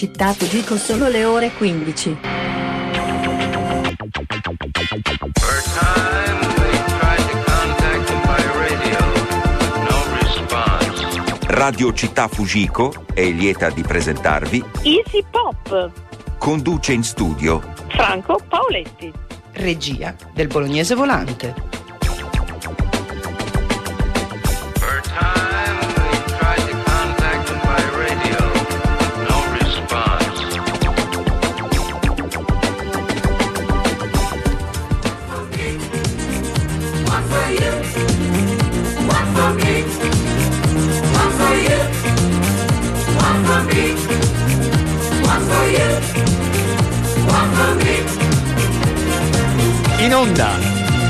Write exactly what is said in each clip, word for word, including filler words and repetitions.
Città Fugico, sono le ore quindici. Radio Città Fugico è lieta di presentarvi Easy Pop. Conduce in studio Franco Paoletti. Regia del Bolognese Volante. In onda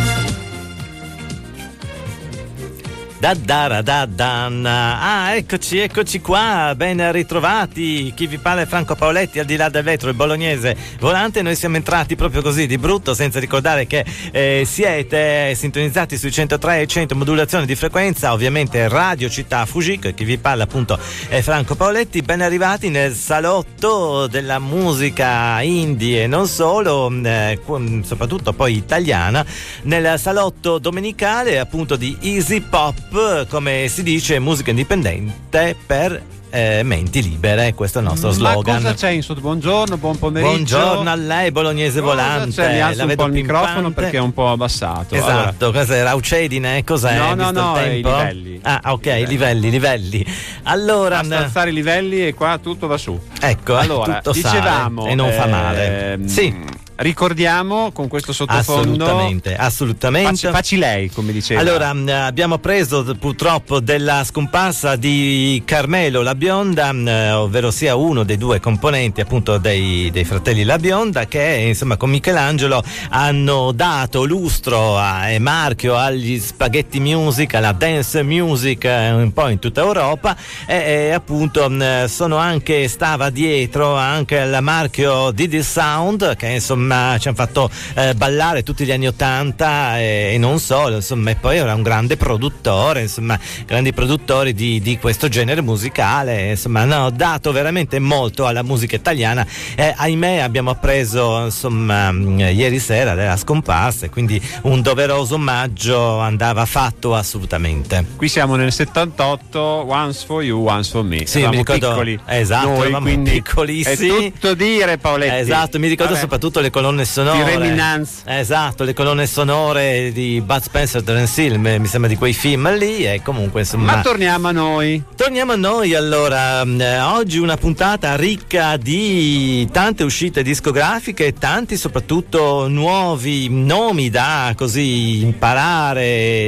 da da da da. Ah, eccoci, eccoci qua, ben ritrovati. Chi vi parla è Franco Paoletti, al di là del vetro, il Bolognese Volante. Noi siamo entrati proprio così di brutto, senza ricordare che eh, siete sintonizzati sui centotré e cento modulazione di frequenza, ovviamente Radio Città Fugico, e chi vi parla appunto è Franco Paoletti. Ben arrivati nel salotto della musica indie e non solo, eh, soprattutto poi italiana, nel salotto domenicale appunto di Easy Pop, come si dice, musica indipendente per eh, menti libere. Questo è il nostro slogan. Ma cosa c'è in sotto? Buongiorno, buon pomeriggio. Buongiorno a lei, Bolognese cosa Volante. C'è? Mi alzo la un vedo po' il pimpante. microfono perché è un po' abbassato. Esatto, allora. cos'è? Raucedine? Cos'è? No, no, Visto no, il tempo? i livelli. Ah, ok, I livelli, livelli. Allora, basta alzare i livelli e qua tutto va su. Ecco, allora, tutto dicevamo sale e non eh, fa male. Sì. Ricordiamo con questo sottofondo. Assolutamente, assolutamente. Facci, facci lei, come diceva. Allora, abbiamo preso purtroppo della scomparsa di Carmelo La Bionda, ovvero sia uno dei due componenti appunto dei, dei fratelli La Bionda, che insomma con Michelangelo hanno dato lustro a, e marchio agli spaghetti music, alla dance music un po' in tutta Europa, e, e appunto sono anche, stava dietro anche il marchio Didi Sound, che insomma ci hanno fatto eh, ballare tutti gli anni ottanta e, e non solo, insomma, e poi era un grande produttore, insomma, grandi produttori di, di questo genere musicale, insomma, hanno dato veramente molto alla musica italiana. Eh, ahimè, abbiamo appreso insomma ieri sera della scomparsa, e quindi un doveroso omaggio andava fatto assolutamente. Qui siamo nel settantotto, Once for You, Once for Me. Sì, eravamo mi ricordo, piccoli, esatto, noi, eravamo quindi piccolissimi. È tutto dire, Paoletti. Esatto, mi ricordo Vabbè. soprattutto le colonne sonore. Di Reminance. Esatto, le colonne sonore di Bud Spencer, Terence Hill, mi sembra di quei film lì, e comunque insomma. Ma torniamo a noi. Torniamo a noi allora. Eh, oggi una puntata ricca di tante uscite discografiche, tanti soprattutto nuovi nomi da così imparare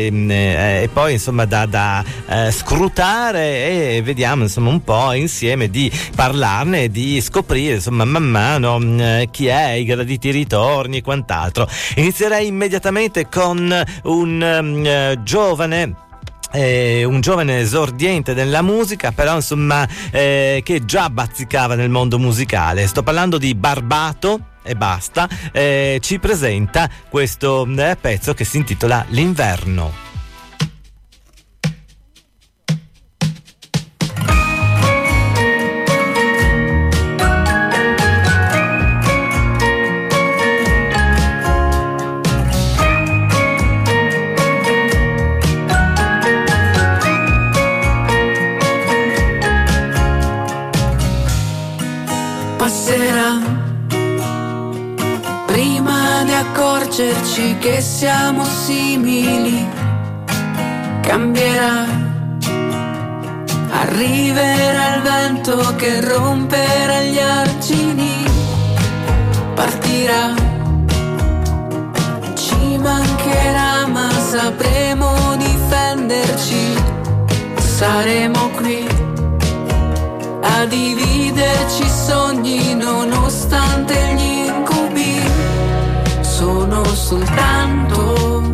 eh, e poi insomma da, da eh, scrutare, e vediamo insomma un po' insieme di parlarne e di scoprire insomma man mano eh, chi è, i graditi ritorni e quant'altro. Inizierei immediatamente con un um, giovane Eh, un giovane esordiente della musica, però insomma eh, che già bazzicava nel mondo musicale. Sto parlando di Barbato e basta. Eh, ci presenta questo eh, pezzo che si intitola L'inverno. Prima di accorgerci che siamo simili, cambierà. Arriverà il vento che romperà gli argini, partirà. Ci mancherà, ma sapremo difenderci. Saremo qui a dividerci sogni, nonostante gli incubi. Sono soltanto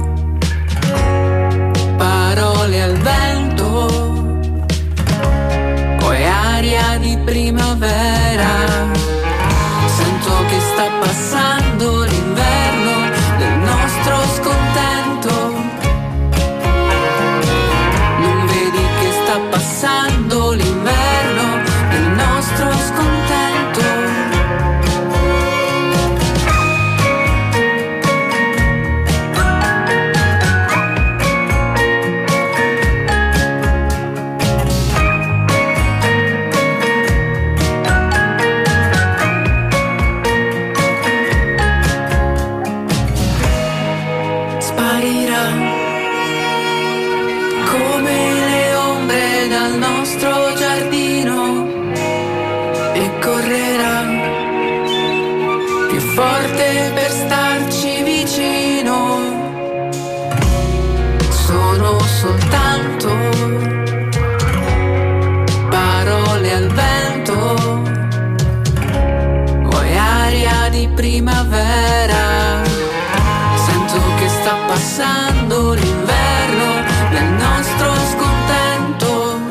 parole al vento, poi aria di primavera. Sento che sta passando l'inverno del nostro scontento. Non vedi che sta passando l'inverno del nostro scontento. correrà più forte per starci vicino. Sono soltanto parole al vento, vuoi aria di primavera. Sento che sta passando l'inverno nel nostro scontento.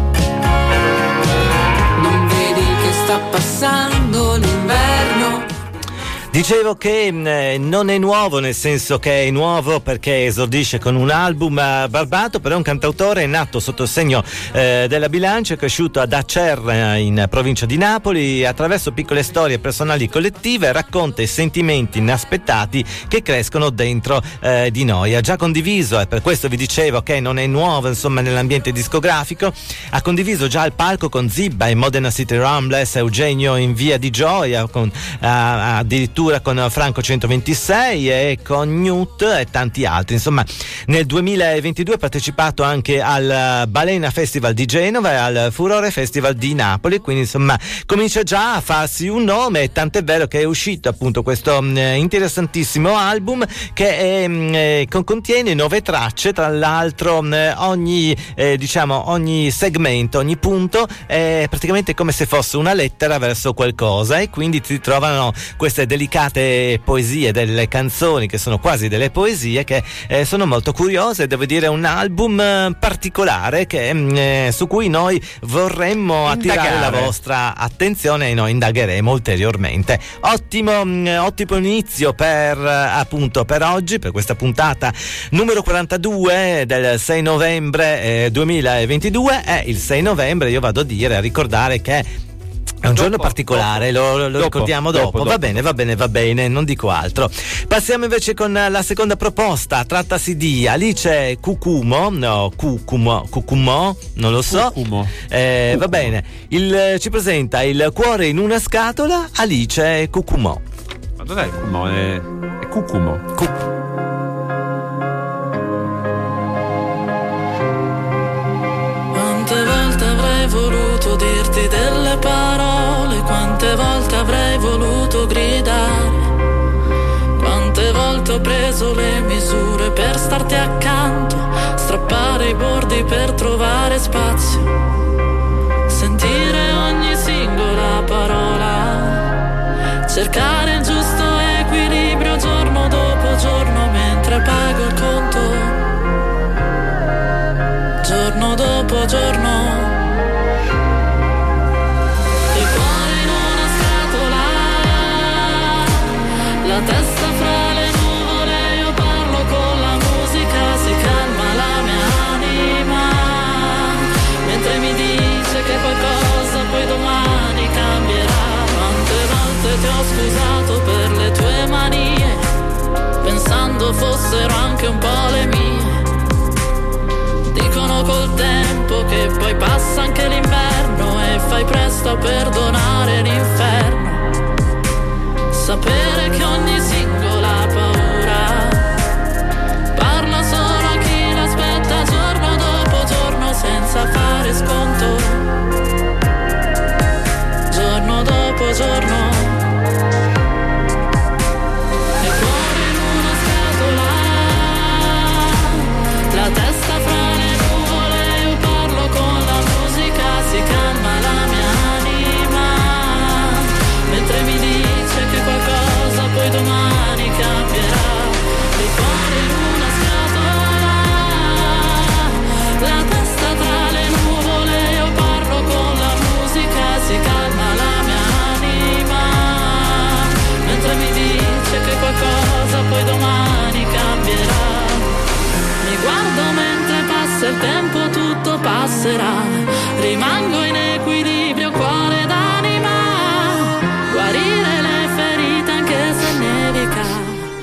Non vedi che sta passando l'inverno? Dicevo che eh, non è nuovo, nel senso che è nuovo perché esordisce con un album eh, barbato, però è un cantautore nato sotto il segno eh, della Bilancia, è cresciuto ad Acerra in provincia di Napoli. Attraverso piccole storie personali e collettive racconta i sentimenti inaspettati che crescono dentro eh, di noi. Ha già condiviso, e per questo vi dicevo che non è nuovo insomma nell'ambiente discografico, ha condiviso già il palco con Zibba in Modena City Ramblers, Eugenio in Via di Gioia, con, uh, addirittura con Franco centoventisei e con Newt e tanti altri. Insomma, nel duemilaventidue ha partecipato anche al Balena Festival di Genova e al Furore Festival di Napoli, quindi insomma comincia già a farsi un nome, tant'è vero che è uscito appunto questo eh, interessantissimo album che eh, con, contiene nove tracce. Tra l'altro eh, ogni eh, diciamo ogni segmento, ogni punto è praticamente come se fosse una lettera verso qualcosa, e quindi ti trovano queste delicate poesie, delle canzoni che sono quasi delle poesie, che eh, sono molto curiose. Devo dire, un album eh, particolare che, eh, su cui noi vorremmo attirare Indagare. la vostra attenzione e noi indagheremo ulteriormente. Ottimo, mh, ottimo inizio per eh, appunto per oggi, per questa puntata numero quarantadue del sei novembre eh, duemilaventidue. È il sei novembre, io vado a dire, a ricordare che è un Dopo, giorno particolare, dopo, lo, lo dopo, ricordiamo dopo. dopo, Va dopo. bene, va bene, va bene, non dico altro. Passiamo invece con la seconda proposta. Trattasi di Alice Cucumo, no, Cucumo, Cucumo, non lo so. Cucumo. Eh, va Cucumo. bene. Il, ci presenta Il cuore in una scatola, Alice Cucumo. Ma dov'è il Cucumo? È, è Cucumo. Cu- Quante volte avrei voluto dirti delle parole, quante volte avrei voluto gridare, quante volte ho preso le misure per starti accanto, strappare i bordi per trovare spazio, sentire ogni singola parola, cercare il giusto equilibrio giorno dopo giorno mentre pago il conto. Giorno dopo giorno, il cuore in una scatola, la testa fra le nuvole, io parlo con la musica, si calma la mia anima, mentre mi dice che qualcosa poi domani cambierà. Quante volte ti ho scusato per le tue manie, pensando fossero anche un po' le mie. Dicono col tempo che poi passa anche l'inverno e fai presto a perdonare l'inferno. Sapere che ogni singola paura parla solo a chi l'aspetta giorno dopo giorno senza fare sconto. Giorno dopo giorno. Il cuore in una scatola, la testa fra le nuvole, io parlo con la musica, si calma la mia anima, mentre mi dice che qualcosa poi domani cambierà. Il cuore in una scatola, la testa tra le nuvole, io parlo con la musica, si calma la mia anima, mentre mi dice che qualcosa poi domani cambierà. Mi guardo mentre passa il tempo, tutto passerà, rimango in equilibrio, cuore d'anima, guarire le ferite anche se nevica,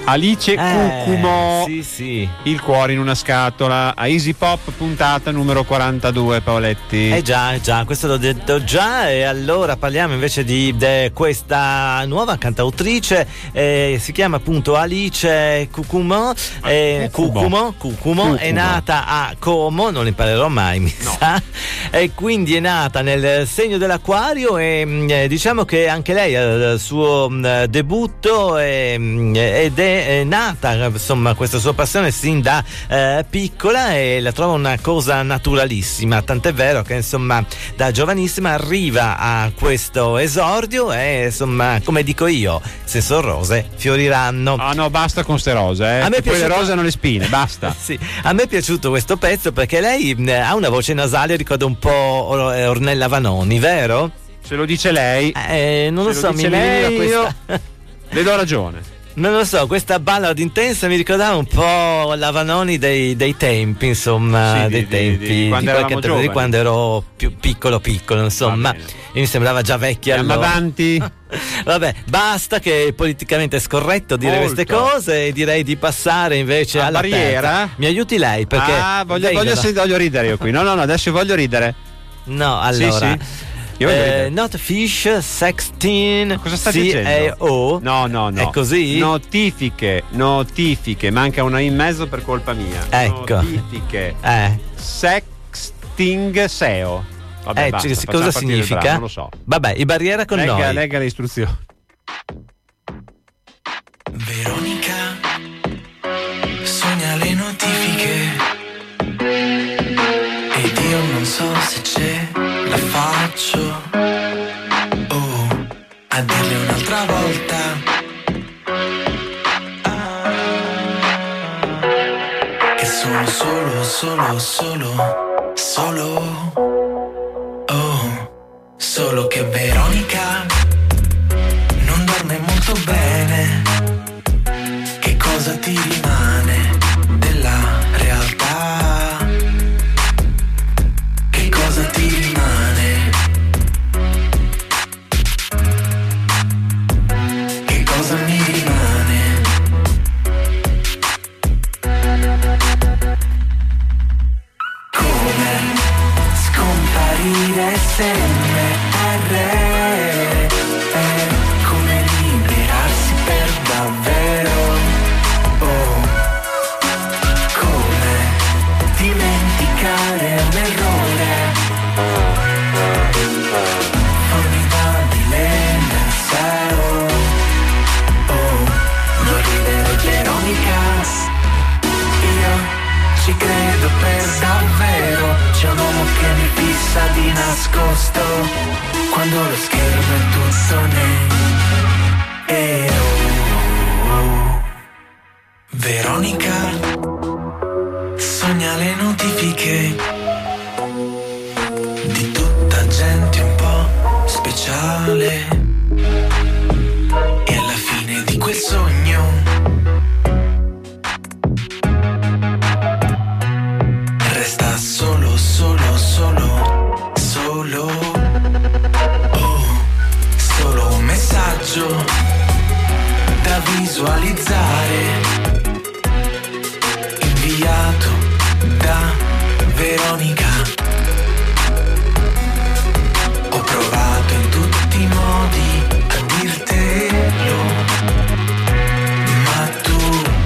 Alice Eh, Cucumo, sì, sì. Il cuore in una scatola, a Easy Pop, puntata numero quarantadue, Paoletti. Eh già, eh già, questo l'ho detto già. E allora parliamo invece di de questa nuova cantautrice, eh, si chiama appunto Alice Cucumo, eh, Cucumo, Cucumo, è nata a Como, non imparerò mai, mi No. sa, e quindi è nata nel segno dell'Acquario e mh, eh, diciamo che anche lei ha il suo mh, debutto e, mh, ed è, è nata insomma questa sua passione sin da eh, piccola e la trova una cosa naturalissima, tant'è vero che insomma da giovanissima arriva a questo esordio e insomma, come dico io, se sono rose fioriranno. Ah no, basta con ste rose, eh. A me è Poi le piaciuto- rose hanno le spine, basta. Sì, a me è piaciuto questo pezzo perché lei mh, ha una voce nasale, ricorda un po' Or- Ornella Vanoni, vero? Se lo dice lei, Eh, non lo se so, lo mi dice veniva lei, questa... io le do ragione. Non lo so, questa ballad intensa mi ricordava un po' la Vanoni dei, dei tempi, insomma, Sì, dei di- di- tempi, di quando qualche eravamo tempo, di giovani. quando ero più piccolo piccolo, insomma, Va bene. e mi sembrava già vecchia Andiamo allora. avanti. Vabbè, basta che è politicamente scorretto dire Molto. queste cose e direi di passare invece A alla Barriera? terza. Mi aiuti lei perché ah, voglio, vengono- voglio, se- voglio ridere io qui. No, no, no, adesso voglio ridere. No, allora Sì, sì. Io voglio eh, ridere. not fish sixteen Cosa sta C A O. dicendo? No, no, no. È così? Notifiche, notifiche, manca una in mezzo per colpa mia. Ecco. Notifiche. Eh, Sexting S E O. Vabbè, eh, basta, c- facciamo cosa partire il significa? brano, non lo so. Vabbè, i Barriera con Legga, noi. legga le istruzioni. Veronica sogna le notifiche ed io non so se c'è, la faccio oh, a dirle un'altra volta ah, che sono solo, solo, solo, solo oh, solo che Veronica non dorme molto bene. Che cosa ti rimane della realtà? Che cosa ti rimane? Che cosa mi rimane? Come scomparire sempre come liberarsi per davvero, oh, come dimenticare un errore formidabile nel cielo, oh, non ridere Veronica, io ci credo per davvero, c'è un uomo che mi fissa di nascosto quando lo schermo è tutto nero. Veronica sogna le notifiche di tutta gente un po' speciale e alla fine di quel sogno resta solo, solo, solo, solo, oh, solo un messaggio da visualizzare, inviato da Veronica. Ho provato in tutti i modi a dirtelo, ma tu,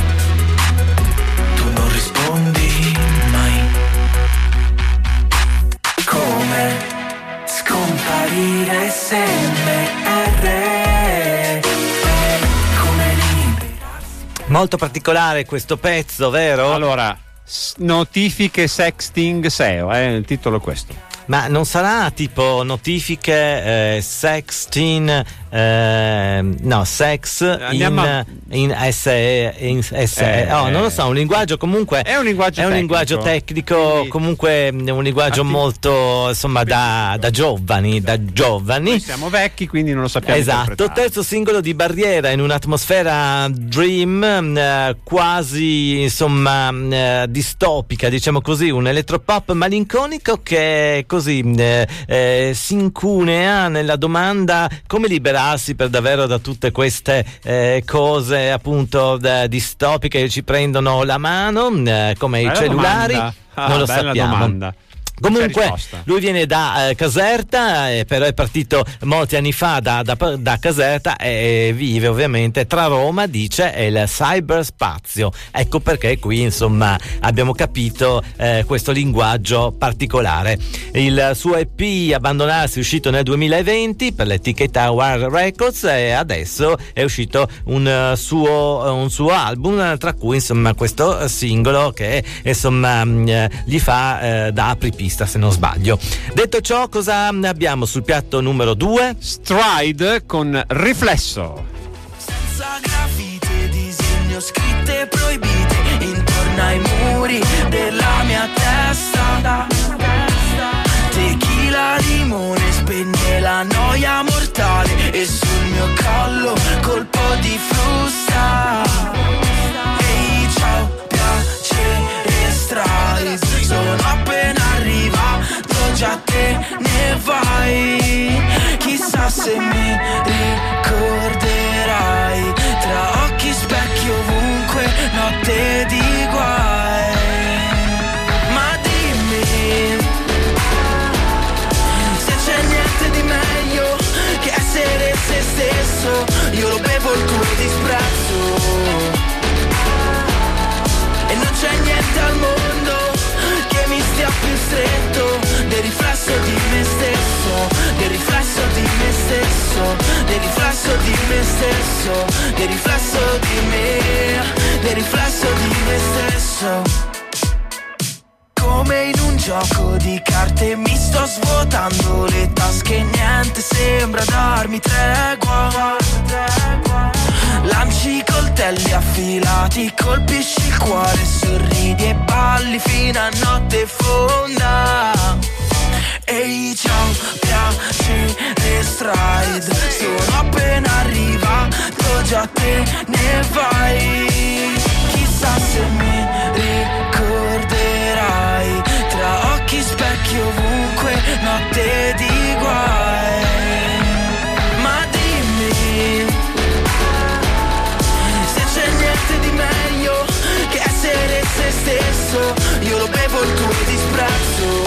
tu non rispondi mai. Come scomparire sempre come liberarsi. Molto particolare questo pezzo, vero? Allora, s- notifiche sexting S E O, eh, il titolo è questo. Ma non sarà tipo notifiche eh, sexting eh, no sex Andiamo a- in, in S E in S E Eh, oh, non lo so, un linguaggio comunque È un linguaggio è un tecnico. linguaggio tecnico, Quindi- comunque mm, un linguaggio Atti- molto insomma da, da giovani, da giovani. Noi siamo vecchi, quindi non lo sappiamo Esatto, interpretare. terzo singolo di Barriera in un'atmosfera dream, eh, quasi insomma eh, distopica, diciamo così, un elettropop malinconico che così così eh, eh, si incunea nella domanda come liberarsi per davvero da tutte queste eh, cose appunto da, distopiche che ci prendono la mano, eh, come bella i cellulari. Ah, non lo bella sappiamo. domanda. Comunque lui viene da eh, Caserta, eh, però è partito molti anni fa da, da, da Caserta e vive ovviamente tra Roma, dice, e il cyberspazio. Ecco perché qui insomma abbiamo capito eh, questo linguaggio particolare. Il suo E P Abbandonarsi è uscito nel duemilaventi per l'etichetta War Records e adesso è uscito un suo, un suo album, tra cui insomma questo singolo che insomma gli fa eh, da apripista, se non sbaglio. Detto ciò, cosa abbiamo sul piatto numero due? Stride con Riflesso. Senza grafite, disegno, scritte proibite intorno ai muri della mia testa. Tequila, limone, spegne la noia mortale e sul mio collo colpo di frusta. Ehi, ciao, piacere, Stride. Sono appena arrivato, già te ne vai. Chissà se mi ricorderai. Tra occhi, specchi, ovunque, notte di guai. Ma dimmi se c'è niente di meglio che essere se stesso. Io lo bevo il tuo disprezzo e non c'è niente al mondo che mi stia più stretto del riflesso di me stesso, del riflesso di me stesso, del riflesso di me stesso, del riflesso di me, del riflesso di me stesso. Come in un gioco di carte mi sto svuotando le tasche, niente sembra darmi tregua. Lanci coltelli affilati, colpisci il cuore, sorridi e balli fino a notte fonda. Ehi, ciao, piacere, Stride. Sono appena arrivato, già te ne vai. Chissà se mi ricorderai. Tra occhi, specchi, ovunque, notte di guai. Ma dimmi se c'è niente di meglio che essere se stesso. Io lo bevo il tuo disprezzo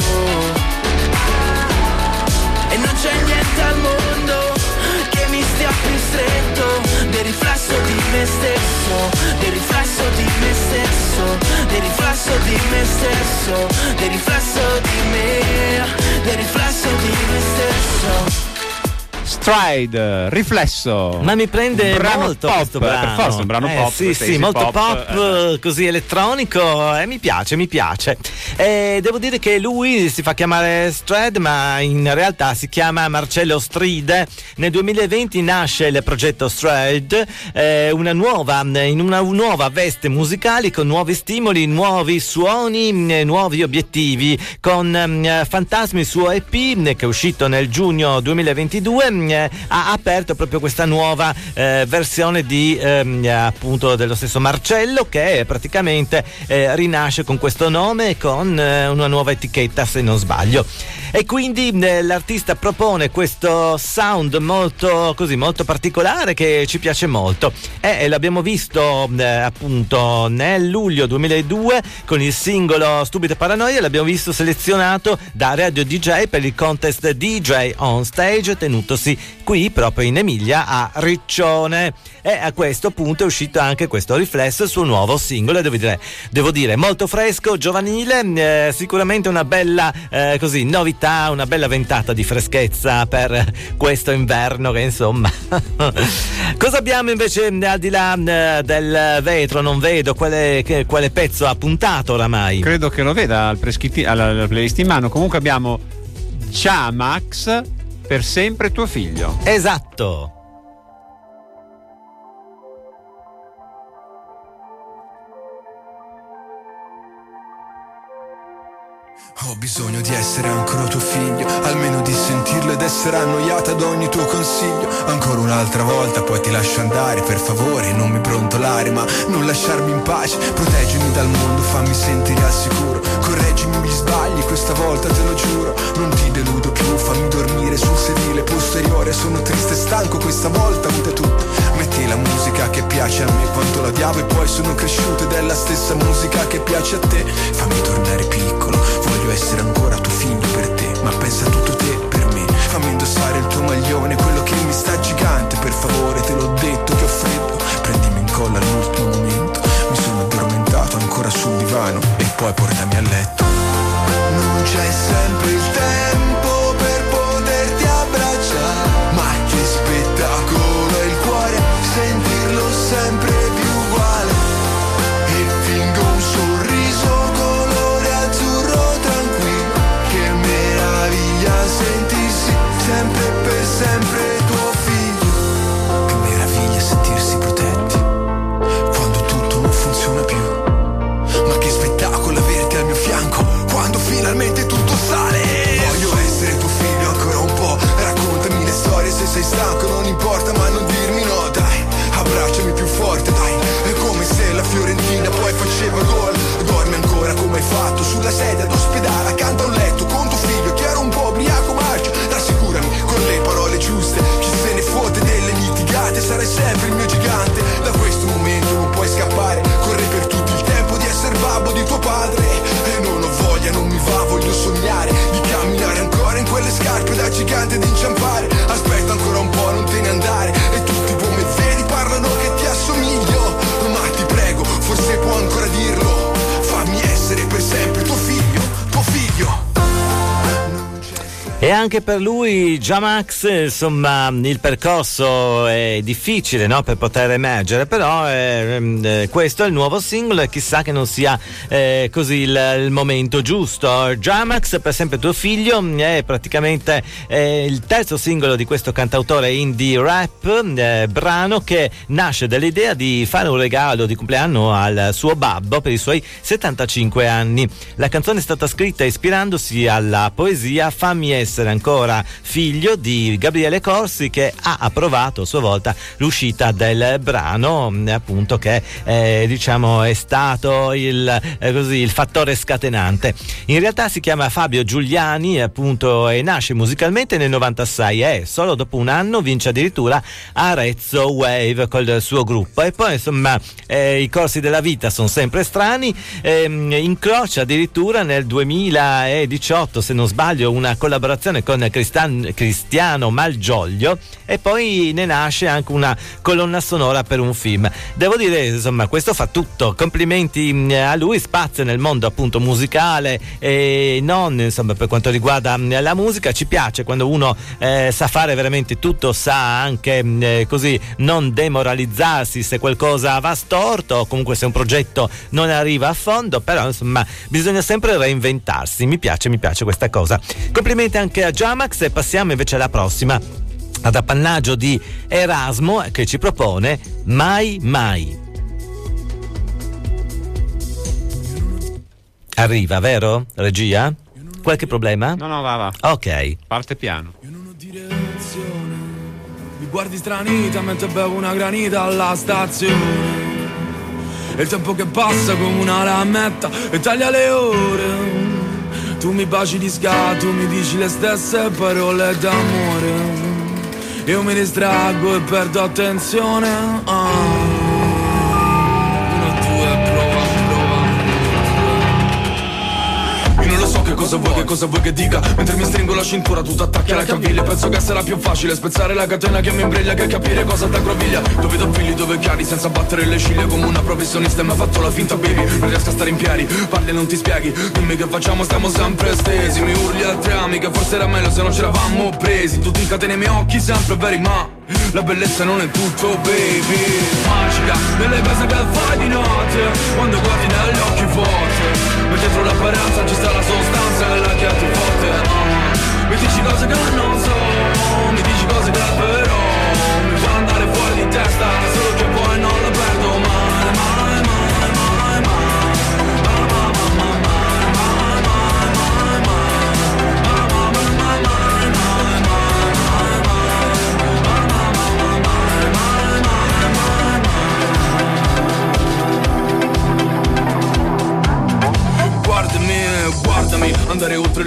e non c'è niente al mondo che mi stia più stretto del riflesso di me stesso, del riflesso di me stesso, del riflesso di me stesso, del riflesso di me, del riflesso di me stesso. Stride, Riflesso. Ma mi prende brano molto pop, questo brano. per forza un brano eh, pop, sì, sì, easy molto pop, pop, eh. così elettronico, e eh, mi piace, mi piace. E devo dire che lui si fa chiamare Stride, ma in realtà si chiama Marcello Stride. Nel duemilaventi nasce il progetto Stride, eh, una nuova, in una nuova veste musicale, con nuovi stimoli, nuovi suoni, eh, nuovi obiettivi, con eh, Fantasmi, il suo E P che è uscito nel giugno duemilaventidue. Eh, ha aperto proprio questa nuova eh, versione di ehm, appunto dello stesso Marcello, che praticamente eh, rinasce con questo nome, con eh, una nuova etichetta, se non sbaglio, e quindi eh, l'artista propone questo sound molto così molto particolare che ci piace molto, e eh, l'abbiamo visto eh, appunto nel luglio duemiladue con il singolo Stupide Paranoia. L'abbiamo visto selezionato da Radio D J per il contest D J on Stage tenutosi qui proprio in Emilia a Riccione, e a questo punto è uscito anche questo Riflesso, il suo nuovo singolo, devo dire, devo dire molto fresco, giovanile, eh, sicuramente una bella eh, così novità, una bella ventata di freschezza per questo inverno che insomma cosa abbiamo invece al di là eh, del vetro? Non vedo quale, che, quale pezzo ha puntato oramai. Credo che lo veda al prescritti- alla, alla playlist in mano. Comunque abbiamo Ciao Max, per sempre tuo figlio. Esatto. Ho bisogno di essere ancora tuo figlio, almeno di sentirlo ed essere annoiata ad ogni tuo consiglio. Ancora un'altra volta poi ti lascio andare, per favore non mi brontolare, ma non lasciarmi in pace. Proteggimi dal mondo, fammi sentire al sicuro, correggimi gli sbagli, questa volta te lo giuro. Non ti deludo più, fammi dormire sul sedile posteriore. Sono triste e stanco, questa volta guida tutto. Metti la musica che piace a me quanto la odiavo, e poi sono cresciuto ed è la stessa musica che piace a te. Fammi tornare piccolo, voglio essere ancora tuo figlio per te, ma pensa a tutto te per me. Fammi indossare il tuo maglione, quello che mi sta gigante, per favore, te l'ho detto che ho freddo. Prendimi in colla all'ultimo momento, mi sono addormentato ancora sul divano, e poi portami a letto. Non c'è sempre il tempo per poterti abbracciare, ma che spettacolo è il cuore, sentirlo sempre più uguale. E fingo un sorriso colore azzurro tranquillo, che meraviglia sentirsi sempre per sempre tuo figlio. Che meraviglia sentirsi protetti quando tutto non funziona più. Ma che spettacolo averti al mio fianco quando finalmente tutto sale. Voglio essere tuo figlio ancora un po', raccontami le storie se sei stanco, non importa ma non dirmi no, dai. Abbracciami più forte, dai. È come se la Fiorentina poi faceva gol. Dormi ancora come hai fatto sulla sedia d'ospedale accanto a un letto con tuo figlio che era un po' ubriaco marcio. Rassicurami con le parole giuste, chi se ne fotte delle litigate, sarai sempre il mio gigante. Da questo momento non puoi scappare, corri per tutto il tempo di essere babbo di tuo padre. E non ho voglia, non mi va, voglio sognare di camminare ancora in quelle scarpe da gigante, di inciampare. Aspetta ancora un po', non te ne andare, e tutti come vedi parlano che ti assomiglio. Ma ti prego, forse può ancora dirlo, fammi essere per sempre tuo figlio, tuo figlio. E anche per lui, Jamax, insomma, il percorso è difficile, no? Per poter emergere, però eh, questo è il nuovo singolo e chissà che non sia eh, così il, il momento giusto. Jamax, per sempre tuo figlio, è praticamente eh, il terzo singolo di questo cantautore indie rap, eh, brano che nasce dall'idea di fare un regalo di compleanno al suo babbo per i suoi settantacinque anni. La canzone è stata scritta ispirandosi alla poesia Fammi essere ancora figlio di Gabriele Corsi, che ha approvato a sua volta l'uscita del brano, appunto, che eh, diciamo è stato il, eh, così, il fattore scatenante. In realtà si chiama Fabio Giuliani, appunto, e nasce musicalmente nel novantasei e solo dopo un anno vince addirittura Arezzo Wave col suo gruppo. E poi insomma eh, i corsi della vita sono sempre strani, eh, incrocia addirittura nel duemiladiciotto, se non sbaglio, una collaborazione con Cristan- Cristiano Malgioglio, e poi ne nasce anche una colonna sonora per un film. Devo dire, insomma, questo fa tutto. Complimenti a lui, spazia nel mondo appunto musicale e non, insomma, per quanto riguarda la musica. Ci piace quando uno eh, sa fare veramente tutto, sa anche eh, così non demoralizzarsi se qualcosa va storto o comunque se un progetto non arriva a fondo, però insomma bisogna sempre reinventarsi. Mi piace, mi piace questa cosa. Complimenti anche a Jamax, e passiamo invece alla prossima, ad appannaggio di Erasmo, che ci propone Mai Mai. Arriva, vero? Regia? Qualche problema? No, no, va, va. Ok. Parte piano. Io non ho direzione, mi guardi stranita mentre bevo una granita alla stazione. E il tempo che passa come una lametta e taglia le ore. Tu mi baci di sgatto, mi dici le stesse parole d'amore. Io mi distraggo e perdo attenzione. Ah. Uno, due, prova, prova. Io non lo so che cosa vuoi, che cosa vuoi che dica. Mentre mi stringo la cintura tu t'attacchi alla caviglia. Penso che sarà più facile spezzare la catena che mi imbriglia che capire cosa t'aggroviglia. Dove do figli, dove chiari, senza battere le ciglia. Come una professionista e mi ha fatto la finta baby. Non riesco a stare in piedi, parli e non ti spieghi. Dimmi che facciamo, stiamo sempre stesi. Mi urli a tre amiche, forse era meglio se non c'eravamo presi. Tu ti incateni i miei occhi sempre veri, ma la bellezza non è tutto, baby. Magica, nelle cose che fai di notte, quando guardi negli occhi forti. Ma dietro l'apparenza ci sta la sostanza nella che ti fotte. uh. Mi dici cose che non so, mi dici cose che però mi fa andare fuori di testa, solo che poi non lo perdo mai, mai, mai, mai, mai, mai, mai, mai, mai, mai, mai, mai.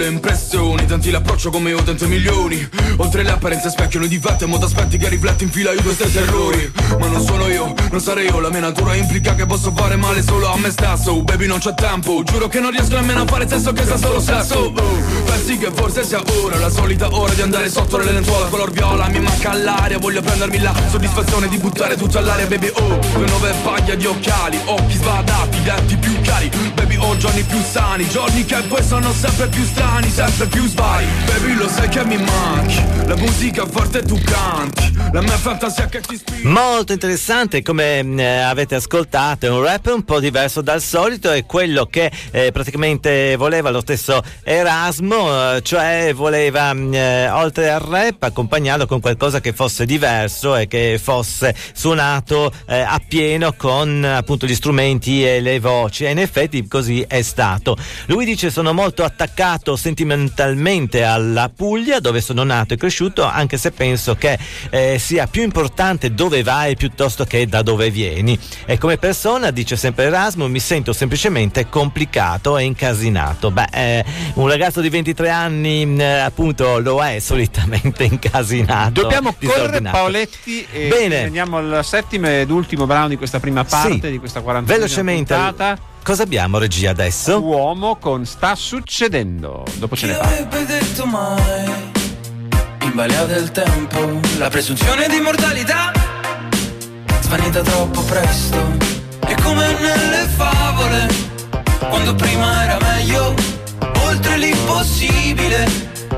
le impressioni, tanti l'approccio come io tento milioni. Oltre le apparenze specchio noi difetti e modo aspetti che rifletti in fila io due stessi errori. Ma non sono io, non sarei io, la mia natura implica che posso fare male solo a me stesso. Oh, baby non c'è tempo, giuro che non riesco nemmeno a fare sesso che sia solo sesso. Oh, pensi che forse sia ora, la solita ora di andare sotto le lenzuola color viola. Mi manca l'aria, voglio prendermi la soddisfazione di buttare tutto all'aria. Baby oh, due nove paglia di occhiali, occhi sbadati, denti più chiari. Baby ho oh, giorni più sani, giorni che poi sono sempre più strani, sempre più sbagli. Baby lo sai che mi manchi, la musica forte tu canti, la mia fantasia che ti ispira. Molto interessante, come eh, avete ascoltato, è un rap un po' diverso dal solito, è quello che eh, praticamente voleva lo stesso Erasmo, eh, cioè voleva eh, oltre al rap accompagnarlo con qualcosa che fosse diverso e che fosse suonato eh, appieno con appunto gli strumenti e le voci, e in effetti così è stato. Lui dice: sono molto attaccato sentimentalmente alla Puglia dove sono nato e cresciuto, anche se penso che eh, sia più importante dove vai piuttosto che da dove vieni, e come persona, dice sempre Erasmo, mi sento semplicemente complicato e incasinato. Beh, eh, un ragazzo di ventitré anni eh, appunto lo è solitamente incasinato. Dobbiamo correre, disordinato. Paoletti, e bene, andiamo al settimo ed ultimo brano di questa prima parte, sì, di questa quarantina velocemente puntata. Cosa abbiamo, regia, adesso? Uomo con Sta succedendo. Dopo ce ne parlo. Chi avrebbe detto mai, in balia del tempo, la presunzione di mortalità svanita troppo presto. È come nelle favole, quando prima era meglio, oltre l'impossibile.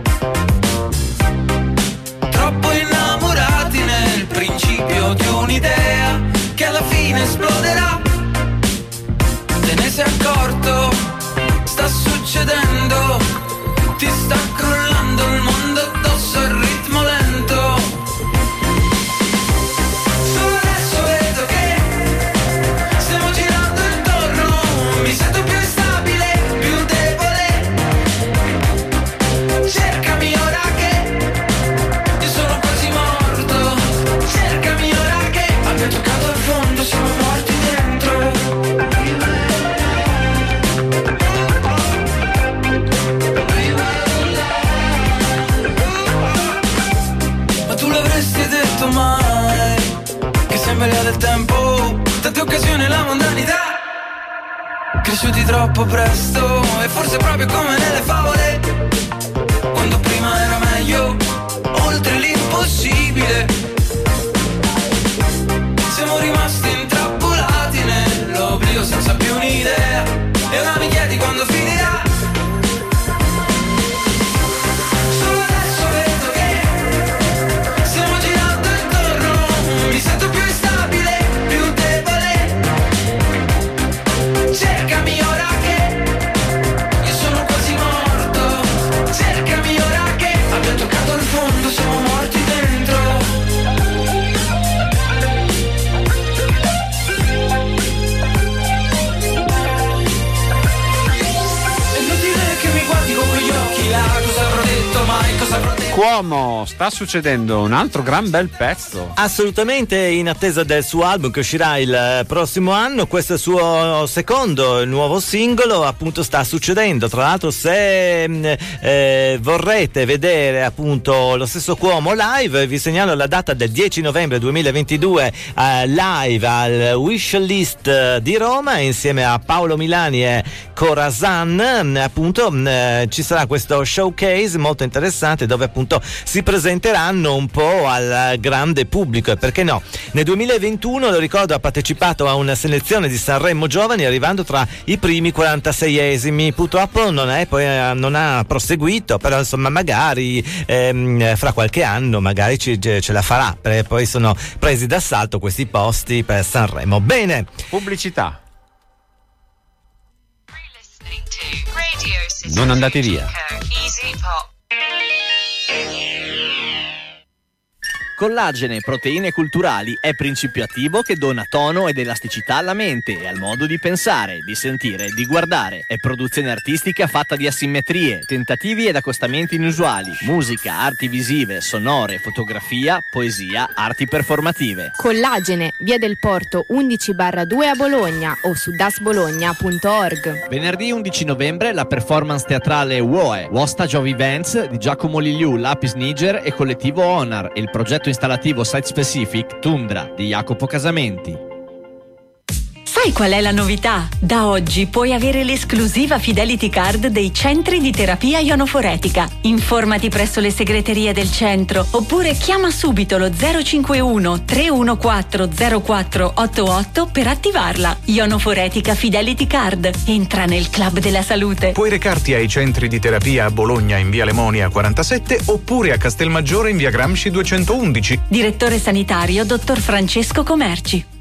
Troppo innamorati nel principio di un'idea che alla fine esploderà. Te ne sei accorto? Sta succedendo, ti sta crollando il mondo addosso al ritmo lento. Solo adesso vedo che stiamo girando intorno, mi sento più instabile, più debole. Cercami ora che io sono quasi morto, cercami ora che abbiamo toccato il fondo, siamo morti dentro. Mai che sembra del tempo, tante occasioni la mondanità, cresciuti troppo presto e forse proprio come nelle favole, quando prima era meglio, oltre l'impossibile. Siamo rimasti intrappolati nell'oblio senza più un'idea, e ora mi chiedi quando finirà. Mi sento più instabile, più debole. Cercami ora che io sono quasi morto. Cercami ora che abbiamo toccato il fondo, siamo morti dentro. È inutile che mi guardi con quegli occhi là, cosa avrò detto mai, cosa avrò detto. Cuomo, sta succedendo, un altro gran bel pezzo. Assolutamente in attesa del suo album che uscirà il prossimo anno. Questo è il suo secondo, il nuovo singolo, appunto Sta succedendo. Tra l'altro, se eh, vorrete vedere appunto lo stesso Cuomo live, vi segnalo la data del dieci novembre duemilaventidue eh, live al Wish List di Roma insieme a Paolo Milani e Corazon. Appunto eh, ci sarà questo showcase molto interessante dove appunto si presenteranno un po' al grande pubblico, e perché no, nel duemilaventuno, lo ricordo, ha partecipato a una selezione di Sanremo Giovani arrivando tra i primi quarantaseiesimi. Purtroppo non è poi non ha proseguito, però insomma magari ehm, fra qualche anno magari ci, ce la farà, perché poi sono presi d'assalto questi posti per Sanremo. Bene, pubblicità. Non andate via. Collagene, proteine culturali, è principio attivo che dona tono ed elasticità alla mente e al modo di pensare, di sentire e di guardare. È produzione artistica fatta di asimmetrie, tentativi ed accostamenti inusuali, musica, arti visive, sonore, fotografia, poesia, arti performative. Collagene, via del Porto undici barra due a Bologna o su das bologna punto org. Venerdì undici novembre la performance teatrale W O E, Wostage of Events di Giacomo Liliu, Lapis Niger e collettivo Honor e il progetto installativo Site Specific Tundra di Jacopo Casamenti. Sai qual è la novità? Da oggi puoi avere l'esclusiva Fidelity Card dei centri di terapia ionoforetica. Informati presso le segreterie del centro oppure chiama subito lo zero cinquantuno tre uno quattro zero quattro otto otto per attivarla. Ionoforetica Fidelity Card. Entra nel club della salute. Puoi recarti ai centri di terapia a Bologna in via Lemonia quarantasette oppure a Castelmaggiore in via Gramsci duecentoundici. Direttore sanitario dottor Francesco Comerci.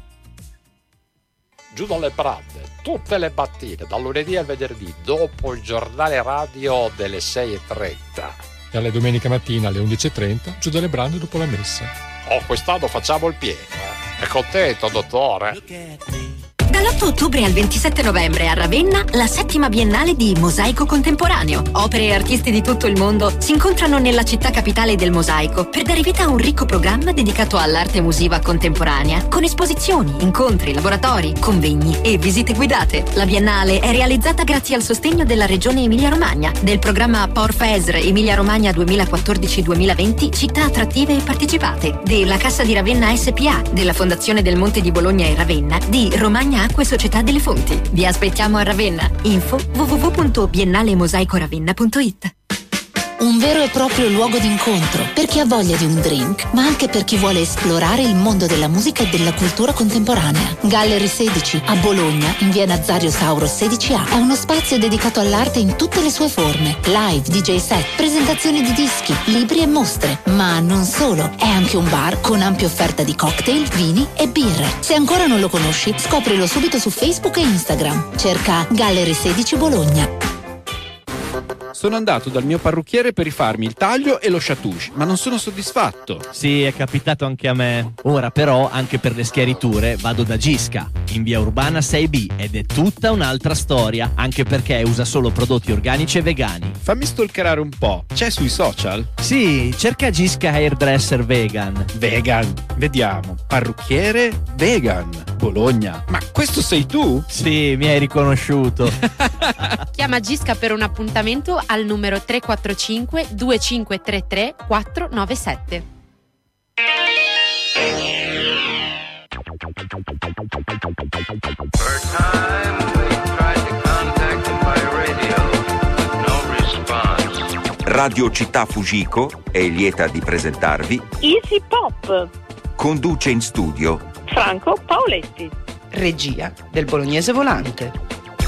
Giù dalle Prade, tutte le mattine, dal lunedì al venerdì, dopo il giornale radio delle sei e trenta. E alle domenica mattina alle undici e trenta, giù dalle Brande dopo la messa. Oh, quest'anno facciamo il pieno, eh? È contento, dottore? Dall'otto ottobre al ventisette novembre a Ravenna, la settima biennale di Mosaico Contemporaneo. Opere e artisti di tutto il mondo si incontrano nella città capitale del mosaico per dare vita a un ricco programma dedicato all'arte musiva contemporanea, con esposizioni, incontri, laboratori, convegni e visite guidate. La biennale è realizzata grazie al sostegno della Regione Emilia-Romagna, del programma Porfesr Emilia-Romagna duemilaquattordici duemilaventi, città attrattive e partecipate, della Cassa di Ravenna S P A, della Fondazione del Monte di Bologna e Ravenna, di Romagna Acque Società delle Fonti. Vi aspettiamo a Ravenna. Info w w w punto biennale mosaico ravenna punto i t. Un vero e proprio luogo d'incontro per chi ha voglia di un drink, ma anche per chi vuole esplorare il mondo della musica e della cultura contemporanea. Gallery sedici a Bologna, in via Nazario Sauro sedici A, è uno spazio dedicato all'arte in tutte le sue forme. Live, D J set, presentazioni di dischi, libri e mostre. Ma non solo, è anche un bar con ampia offerta di cocktail, vini e birre. Se ancora non lo conosci, scoprilo subito su Facebook e Instagram. Cerca Gallery sedici Bologna. Sono andato dal mio parrucchiere per rifarmi il taglio e lo chatouche, ma non sono soddisfatto. Sì, è capitato anche a me. Ora però, anche per le schiariture, vado da Gisca, in via Urbana sei B, ed è tutta un'altra storia, anche perché usa solo prodotti organici e vegani. Fammi stalkerare un po', c'è sui social? Sì, cerca Gisca Hairdresser Vegan. Vegan, vediamo, parrucchiere vegan, Bologna. Ma questo sei tu? Sì, mi hai riconosciuto. Chiama Gisca per un appuntamento al numero tre quattro cinque due cinque tre tre quattro nove sette. Radio Città Fujiko è lieta di presentarvi Easy Pop. Conduce in studio Franco Paoletti. Regia del Bolognese Volante.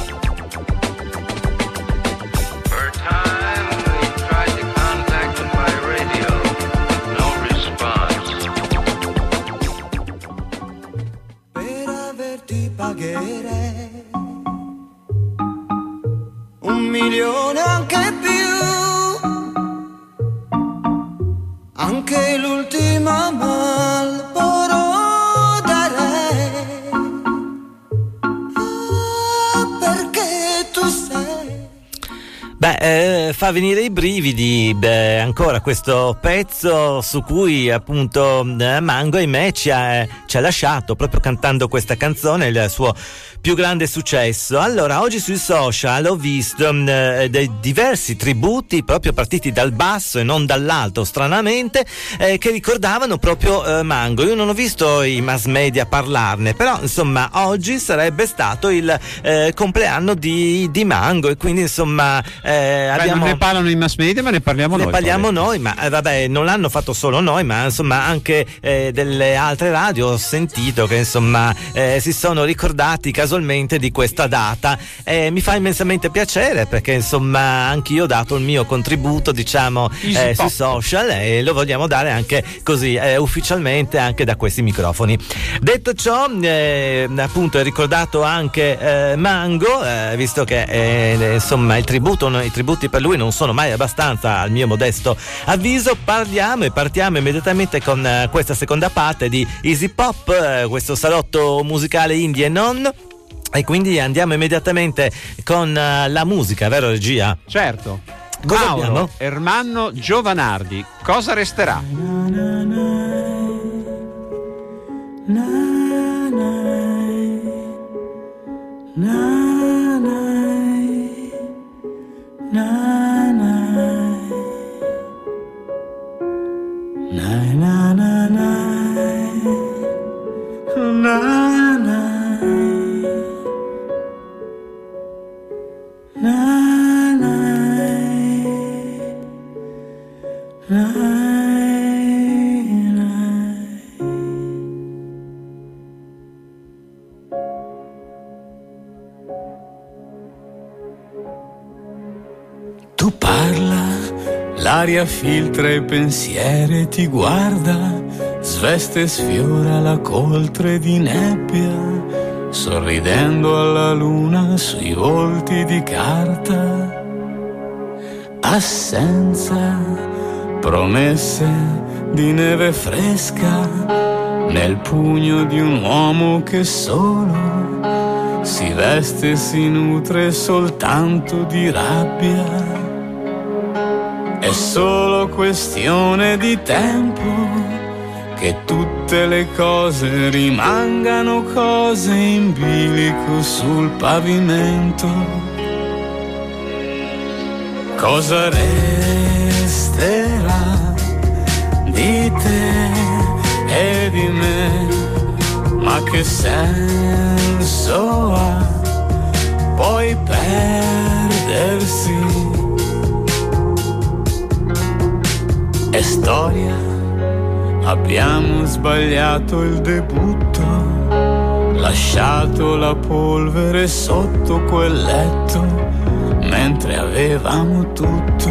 Pagherei un milione anche più, anche l'ultima Marlboro darei, ah, perché tu sei. Beh, eh, fa venire i brividi. Beh, ancora questo pezzo su cui appunto eh, Mango, ahimè, ci ha, ci ha lasciato proprio cantando questa canzone, il suo più grande successo. Allora, oggi sui social ho visto eh, dei diversi tributi proprio partiti dal basso e non dall'alto, stranamente, eh, che ricordavano proprio eh, Mango. Io non ho visto i mass media parlarne, però insomma oggi sarebbe stato il eh, compleanno di, di Mango e quindi insomma eh, Beh, abbiamo... non ne parlano i mass media, ma ne parliamo ne noi. Ne parliamo poi. noi, ma eh, vabbè, non l'hanno fatto solo noi, ma insomma anche eh, delle altre radio ho sentito che insomma eh, si sono ricordati casualmente di questa data. Eh, mi fa immensamente piacere perché insomma anch'io ho dato il mio contributo, diciamo, eh, sui social e lo vogliamo dare anche così eh, ufficialmente anche da questi microfoni. Detto ciò, eh, appunto è ricordato anche eh, Mango, eh, visto che eh, insomma il tributo, no, i tributi per lui non sono mai abbastanza, al mio modesto avviso. Parliamo e partiamo immediatamente con uh, questa seconda parte di Easy Pop, uh, questo salotto musicale indie e non. E quindi andiamo immediatamente con uh, la musica, vero regia? Certo. Cosa Mauro abbiamo? Ermanno Giovanardi, cosa resterà? Tu parla, l'aria filtra i pensieri e ti guarda, sveste e sfiora la coltre di nebbia, sorridendo alla luna sui volti di carta. Assenza, promesse di neve fresca, nel pugno di un uomo che solo si veste e si nutre soltanto di rabbia. È solo questione di tempo che tutte le cose rimangano cose in bilico sul pavimento. Cosa resterà di te e di me? Ma che senso ha poi perdersi? È storia, abbiamo sbagliato il debutto, lasciato la polvere sotto quel letto, mentre avevamo tutto.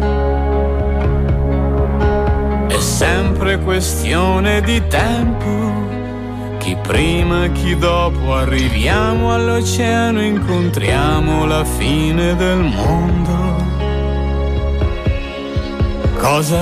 È sempre questione di tempo, chi prima, chi dopo, arriviamo all'oceano, incontriamo la fine del mondo. Cosa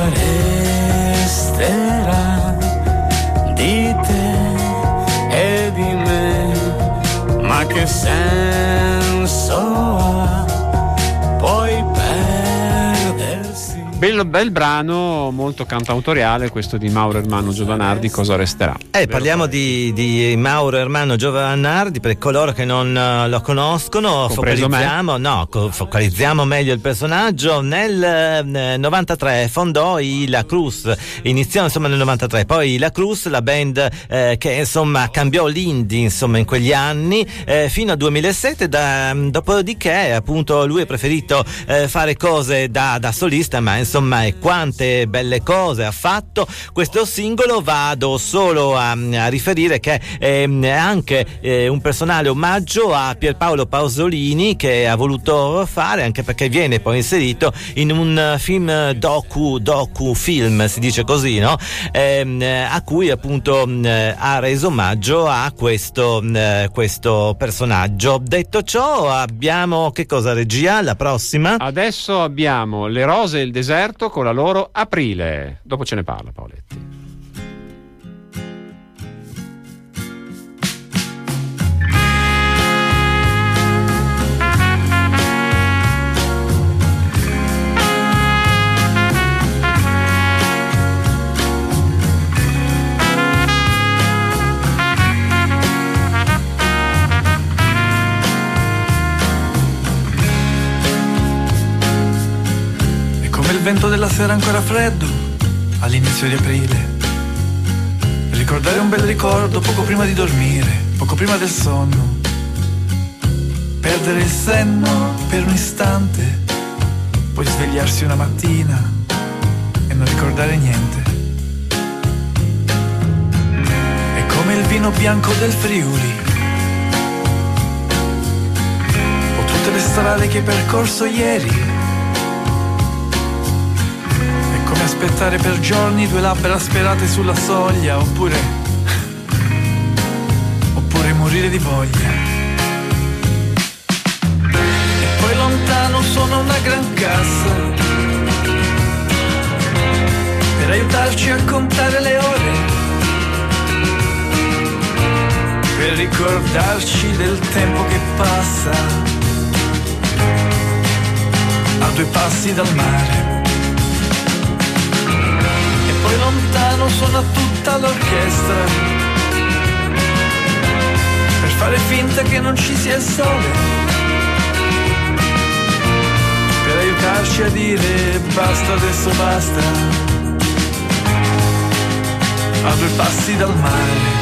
resterà di te e di me? Ma che senso ha poi perdersi? Bello bel brano, molto cantautoriale, questo di Mauro Ermanno Giovanardi, cosa resterà? Eh, parliamo di, di Mauro Ermanno Giovanardi, per coloro che non uh, lo conoscono. Compreso focalizziamo, me. no, co- focalizziamo meglio il personaggio. Nel eh, novantatré fondò i La Cruz, iniziò insomma nel novantatré, poi La Cruz, la band eh, che insomma cambiò l'indie insomma in quegli anni, eh, fino al duemilasette, da, dopodiché appunto lui ha preferito eh, fare cose da, da solista, ma insomma e quante belle cose ha fatto. Questo singolo vado solo a, a riferire che è anche eh, un personale omaggio a Pierpaolo Pasolini, che ha voluto fare, anche perché viene poi inserito in un film docu docu film, si dice così, no? Eh, a cui appunto eh, ha reso omaggio a questo, eh, questo personaggio. Detto ciò, abbiamo che cosa, regia? La prossima? Adesso abbiamo Le Rose e il Deserto con la loro Aprile. Dopo ce ne parla Paoletti. Il vento della sera ancora freddo, all'inizio di aprile. Ricordare un bel ricordo poco prima di dormire, poco prima del sonno. Perdere il senno per un istante, poi svegliarsi una mattina e non ricordare niente. È come il vino bianco del Friuli, o tutte le strade che hai percorso ieri. Aspettare per giorni due labbra sperate sulla soglia, oppure oppure morire di voglia. E poi lontano sono una gran cassa per aiutarci a contare le ore, per ricordarci del tempo che passa a due passi dal mare. E poi lontano suona tutta l'orchestra per fare finta che non ci sia il sole, per aiutarci a dire basta, adesso basta, a due passi dal mare.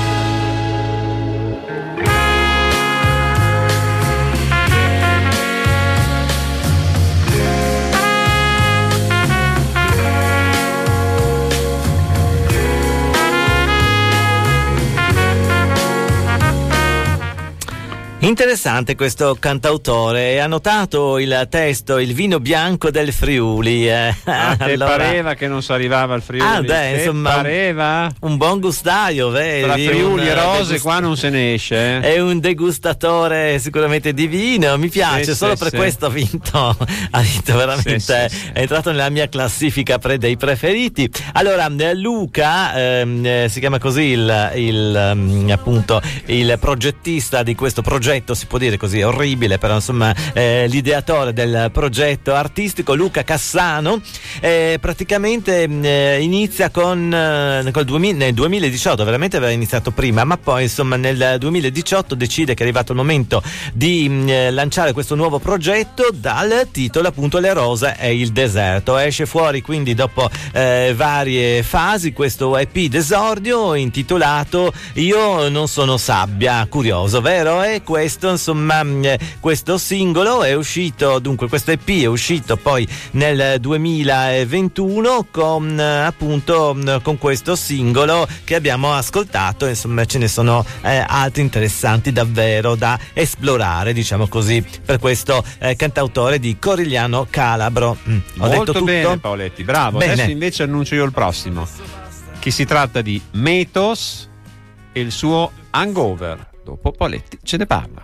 Interessante questo cantautore, ha notato il testo Il vino bianco del Friuli. Eh. Ah, che allora... pareva che non si arrivava al Friuli. Ah, beh, che insomma, pareva un buon gustaio, vedi? Tra Friuli un, e Rose degust... qua non se ne esce. Eh? È un degustatore sicuramente di vino, mi piace, sì, solo sì, per sì. questo ha vinto, ha vinto veramente, sì, sì, sì. È entrato nella mia classifica pre dei preferiti. Allora, Luca, ehm, si chiama così il, il appunto il progettista di questo progetto, si può dire così, orribile, però insomma eh, l'ideatore del progetto artistico, Luca Cassano, eh, praticamente eh, inizia con eh, col duemila, nel duemiladiciotto, veramente aveva iniziato prima, ma poi insomma nel duemiladiciotto decide che è arrivato il momento di eh, lanciare questo nuovo progetto dal titolo appunto Le rose e il deserto. Esce fuori quindi dopo eh, varie fasi questo E P d'esordio intitolato Io non sono sabbia, curioso, vero? E questo insomma questo singolo è uscito, dunque questo E P è uscito poi nel duemilaventuno con appunto con questo singolo che abbiamo ascoltato, insomma ce ne sono eh, altri interessanti davvero da esplorare, diciamo così, per questo eh, cantautore di Corigliano Calabro. Mm, ho Molto detto tutto? bene Paoletti, bravo. Bene. Adesso invece annuncio io il prossimo, che si tratta di Metos e il suo Hangover. Dopo Paoletti ce ne parla.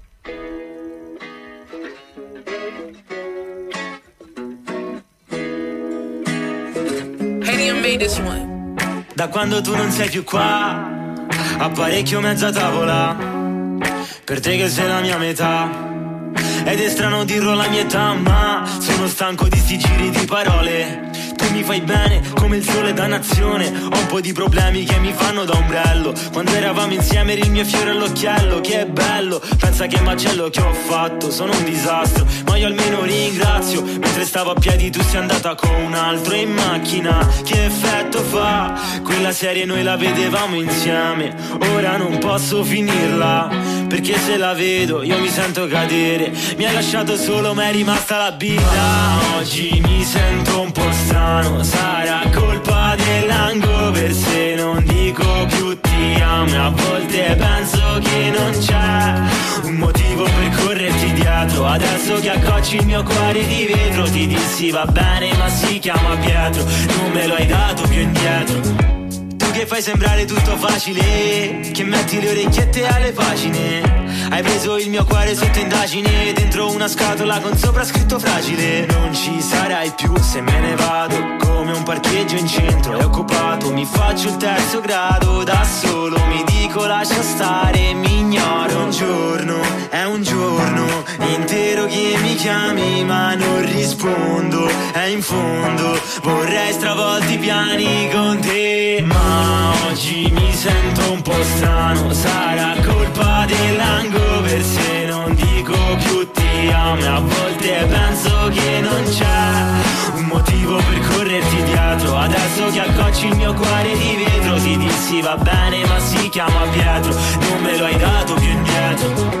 Da quando tu non sei più qua, apparecchio mezza tavola, per te che sei la mia metà. Ed è strano dirlo la mia età, ma sono stanco di sti giri di parole. Tu mi fai bene come il sole dannazione. Ho un po' di problemi che mi fanno da ombrello. Quando eravamo insieme eri il mio fiore all'occhiello. Che è bello, pensa che macello che ho fatto. Sono un disastro, ma io almeno ringrazio. Mentre stavo a piedi tu sei andata con un altro in macchina. Che effetto fa? Quella serie noi la vedevamo insieme. Ora non posso finirla, perché se la vedo io mi sento cadere. Mi hai lasciato solo ma è rimasta la birra. Oggi mi sento un po' strano, sarà colpa dell'hangover se non dico più ti amo. A volte penso che non c'è un motivo per correrti dietro. Adesso che accocci il mio cuore di vetro, ti dissi va bene ma si chiama Pietro. Non me lo hai dato più indietro. Che fai sembrare tutto facile, che metti le orecchiette alle pagine. Hai preso il mio cuore sotto indagine, dentro una scatola con sopra scritto fragile. Non ci sarai più se me ne vado, come un parcheggio in centro è occupato. Mi faccio il terzo grado da solo, mi dico lascia stare, mi ignoro. Un giorno, è un giorno intero che mi chiami ma non rispondo. È in fondo, vorrei stravolti i piani con te, ma oggi mi sento un po' strano, sarà colpa dell'hangover se non dico più ti amo. A volte penso che non c'è un motivo per correrti dietro. Adesso che accocci il mio cuore di vetro, ti dissi va bene ma si chiama Pietro. Non me lo hai dato più indietro.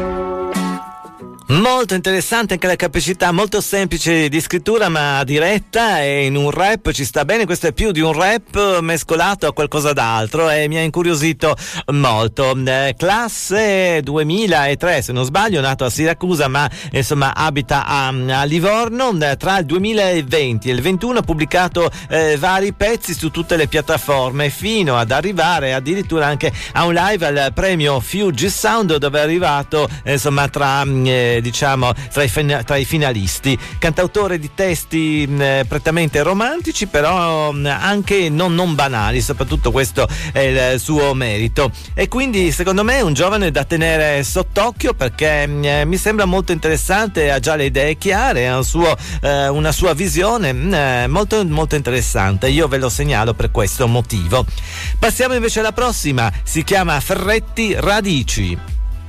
Molto interessante anche la capacità, molto semplice di scrittura ma diretta, e in un rap ci sta bene. Questo è più di un rap mescolato a qualcosa d'altro e mi ha incuriosito molto. Eh, classe duemilatré se non sbaglio, nato a Siracusa ma insomma abita a, a Livorno. Tra il duemilaventi e il ventuno ha pubblicato eh, vari pezzi su tutte le piattaforme fino ad arrivare addirittura anche a un live al premio Fuji Sound, dove è arrivato eh, insomma tra eh, eh, diciamo tra i, fin- tra i finalisti. Cantautore di testi mh, prettamente romantici, però mh, anche non, non banali, soprattutto questo è il suo merito. E quindi secondo me è un giovane da tenere sott'occhio, perché mh, mi sembra molto interessante, ha già le idee chiare, ha un suo, eh, una sua visione mh, molto, molto interessante. Io ve lo segnalo per questo motivo. Passiamo invece alla prossima, si chiama Ferretti Radici.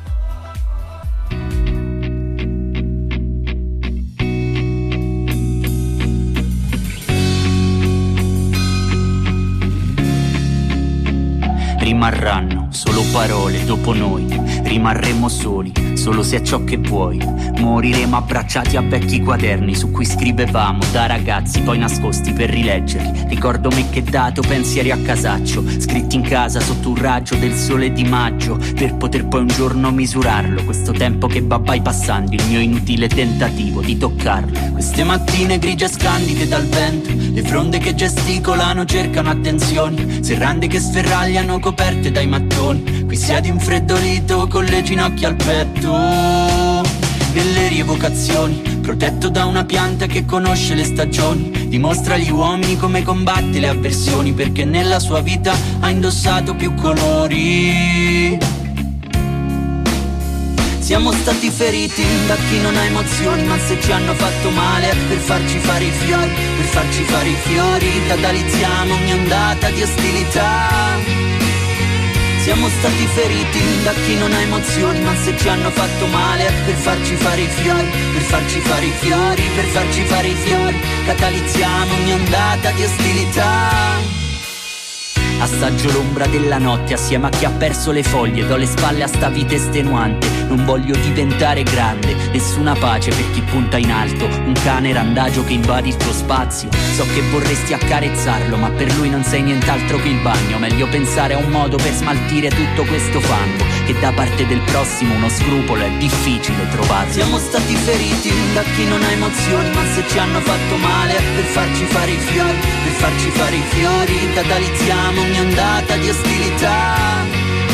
Rimarranno solo parole dopo noi, rimarremo soli, solo se è ciò che vuoi. Moriremo abbracciati a vecchi quaderni su cui scrivevamo da ragazzi, poi nascosti per rileggerli. Ricordo me che dato pensieri a casaccio, scritti in casa sotto un raggio del sole di maggio, per poter poi un giorno misurarlo, questo tempo che va bypassando il mio inutile tentativo di toccarlo. Queste mattine grigie scandite dal vento, le fronde che gesticolano cercano attenzioni, serrande che sferragliano coperte dai mattoni. Qui siedi infreddolito con le ginocchia al petto, nelle rievocazioni, protetto da una pianta che conosce le stagioni. Dimostra agli uomini come combatte le avversioni, perché nella sua vita ha indossato più colori. Siamo stati feriti da chi non ha emozioni, ma se ci hanno fatto male è per farci fare i fiori, per farci fare i fiori. Catalizziamo ogni ondata di ostilità. Siamo stati feriti da chi non ha emozioni, ma se ci hanno fatto male è per farci fare i fiori, per farci fare i fiori, per farci fare i fiori. Catalizziamo ogni ondata di ostilità. Assaggio l'ombra della notte assieme a chi ha perso le foglie, do le spalle a sta vita estenuante. Non voglio diventare grande, nessuna pace per chi punta in alto, un cane randagio che invadi il tuo spazio. So che vorresti accarezzarlo, ma per lui non sei nient'altro che il bagno. Meglio pensare a un modo per smaltire tutto questo fango, che da parte del prossimo uno scrupolo è difficile trovarlo. Siamo stati feriti da chi non ha emozioni, ma se ci hanno fatto male è per farci fare i fiori, per farci fare i fiori. Catalizziamo ogni ondata di ostilità.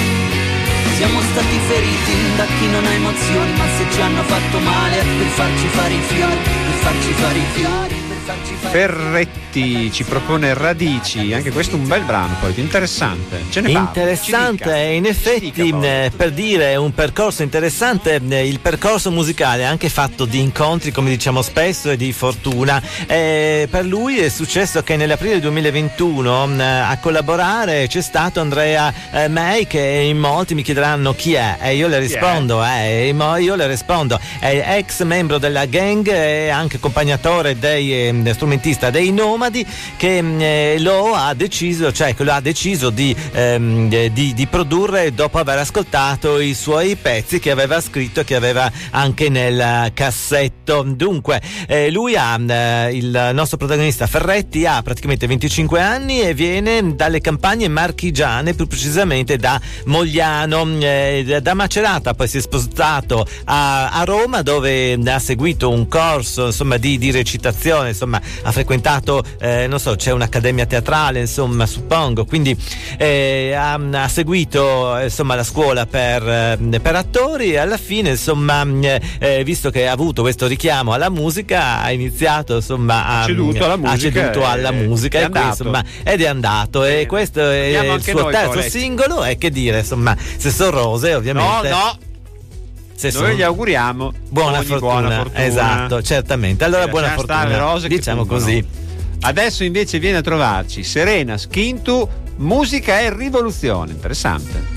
Siamo stati feriti da chi non ha emozioni, ma se ci hanno fatto male è per farci fare i fiori, per farci fare i fiori, per farci fare. Ferretti ci propone Radici, anche questo un bel brano, poi interessante. Ce ne interessante e in effetti eh, per dire un percorso interessante, eh, il percorso musicale è anche fatto di incontri, come diciamo spesso, e di fortuna. Eh, per lui è successo che nell'aprile duemilaventuno eh, a collaborare c'è stato Andrea eh, May, che in molti mi chiederanno chi è, e io le rispondo, eh, io le rispondo è ex membro della gang e anche accompagnatore dei eh, strumentista dei Nomadi, che eh, lo ha deciso, cioè che lo ha deciso di, ehm, di, di produrre dopo aver ascoltato i suoi pezzi che aveva scritto e che aveva anche nel cassetto. Dunque eh, lui ha eh, il nostro protagonista Ferretti ha praticamente venticinque anni e viene dalle campagne marchigiane, più precisamente da Mogliano. Eh, da Macerata poi si è spostato a, a Roma, dove ha seguito un corso insomma di, di recitazione, insomma ha frequentato eh, non so, c'è un'accademia teatrale, insomma suppongo, quindi eh, ha, ha seguito insomma la scuola per, eh, per attori, e alla fine insomma eh, visto che ha avuto questo richiamo alla musica ha iniziato insomma a, ha ceduto alla musica, ha ceduto alla e, musica è e, andato. insomma, ed è andato. Bene. E questo è Andiamo il suo noi, terzo Paoletti. singolo, e che dire, insomma, se sono rose ovviamente. No, no. Se Noi sono... gli auguriamo buona ogni fortuna. buona fortuna. Esatto, certamente. Allora E buona lasciamo fortuna. stare le rose che diciamo pungono. così. Adesso invece viene a trovarci Serena Schintu, musica e rivoluzione. Interessante.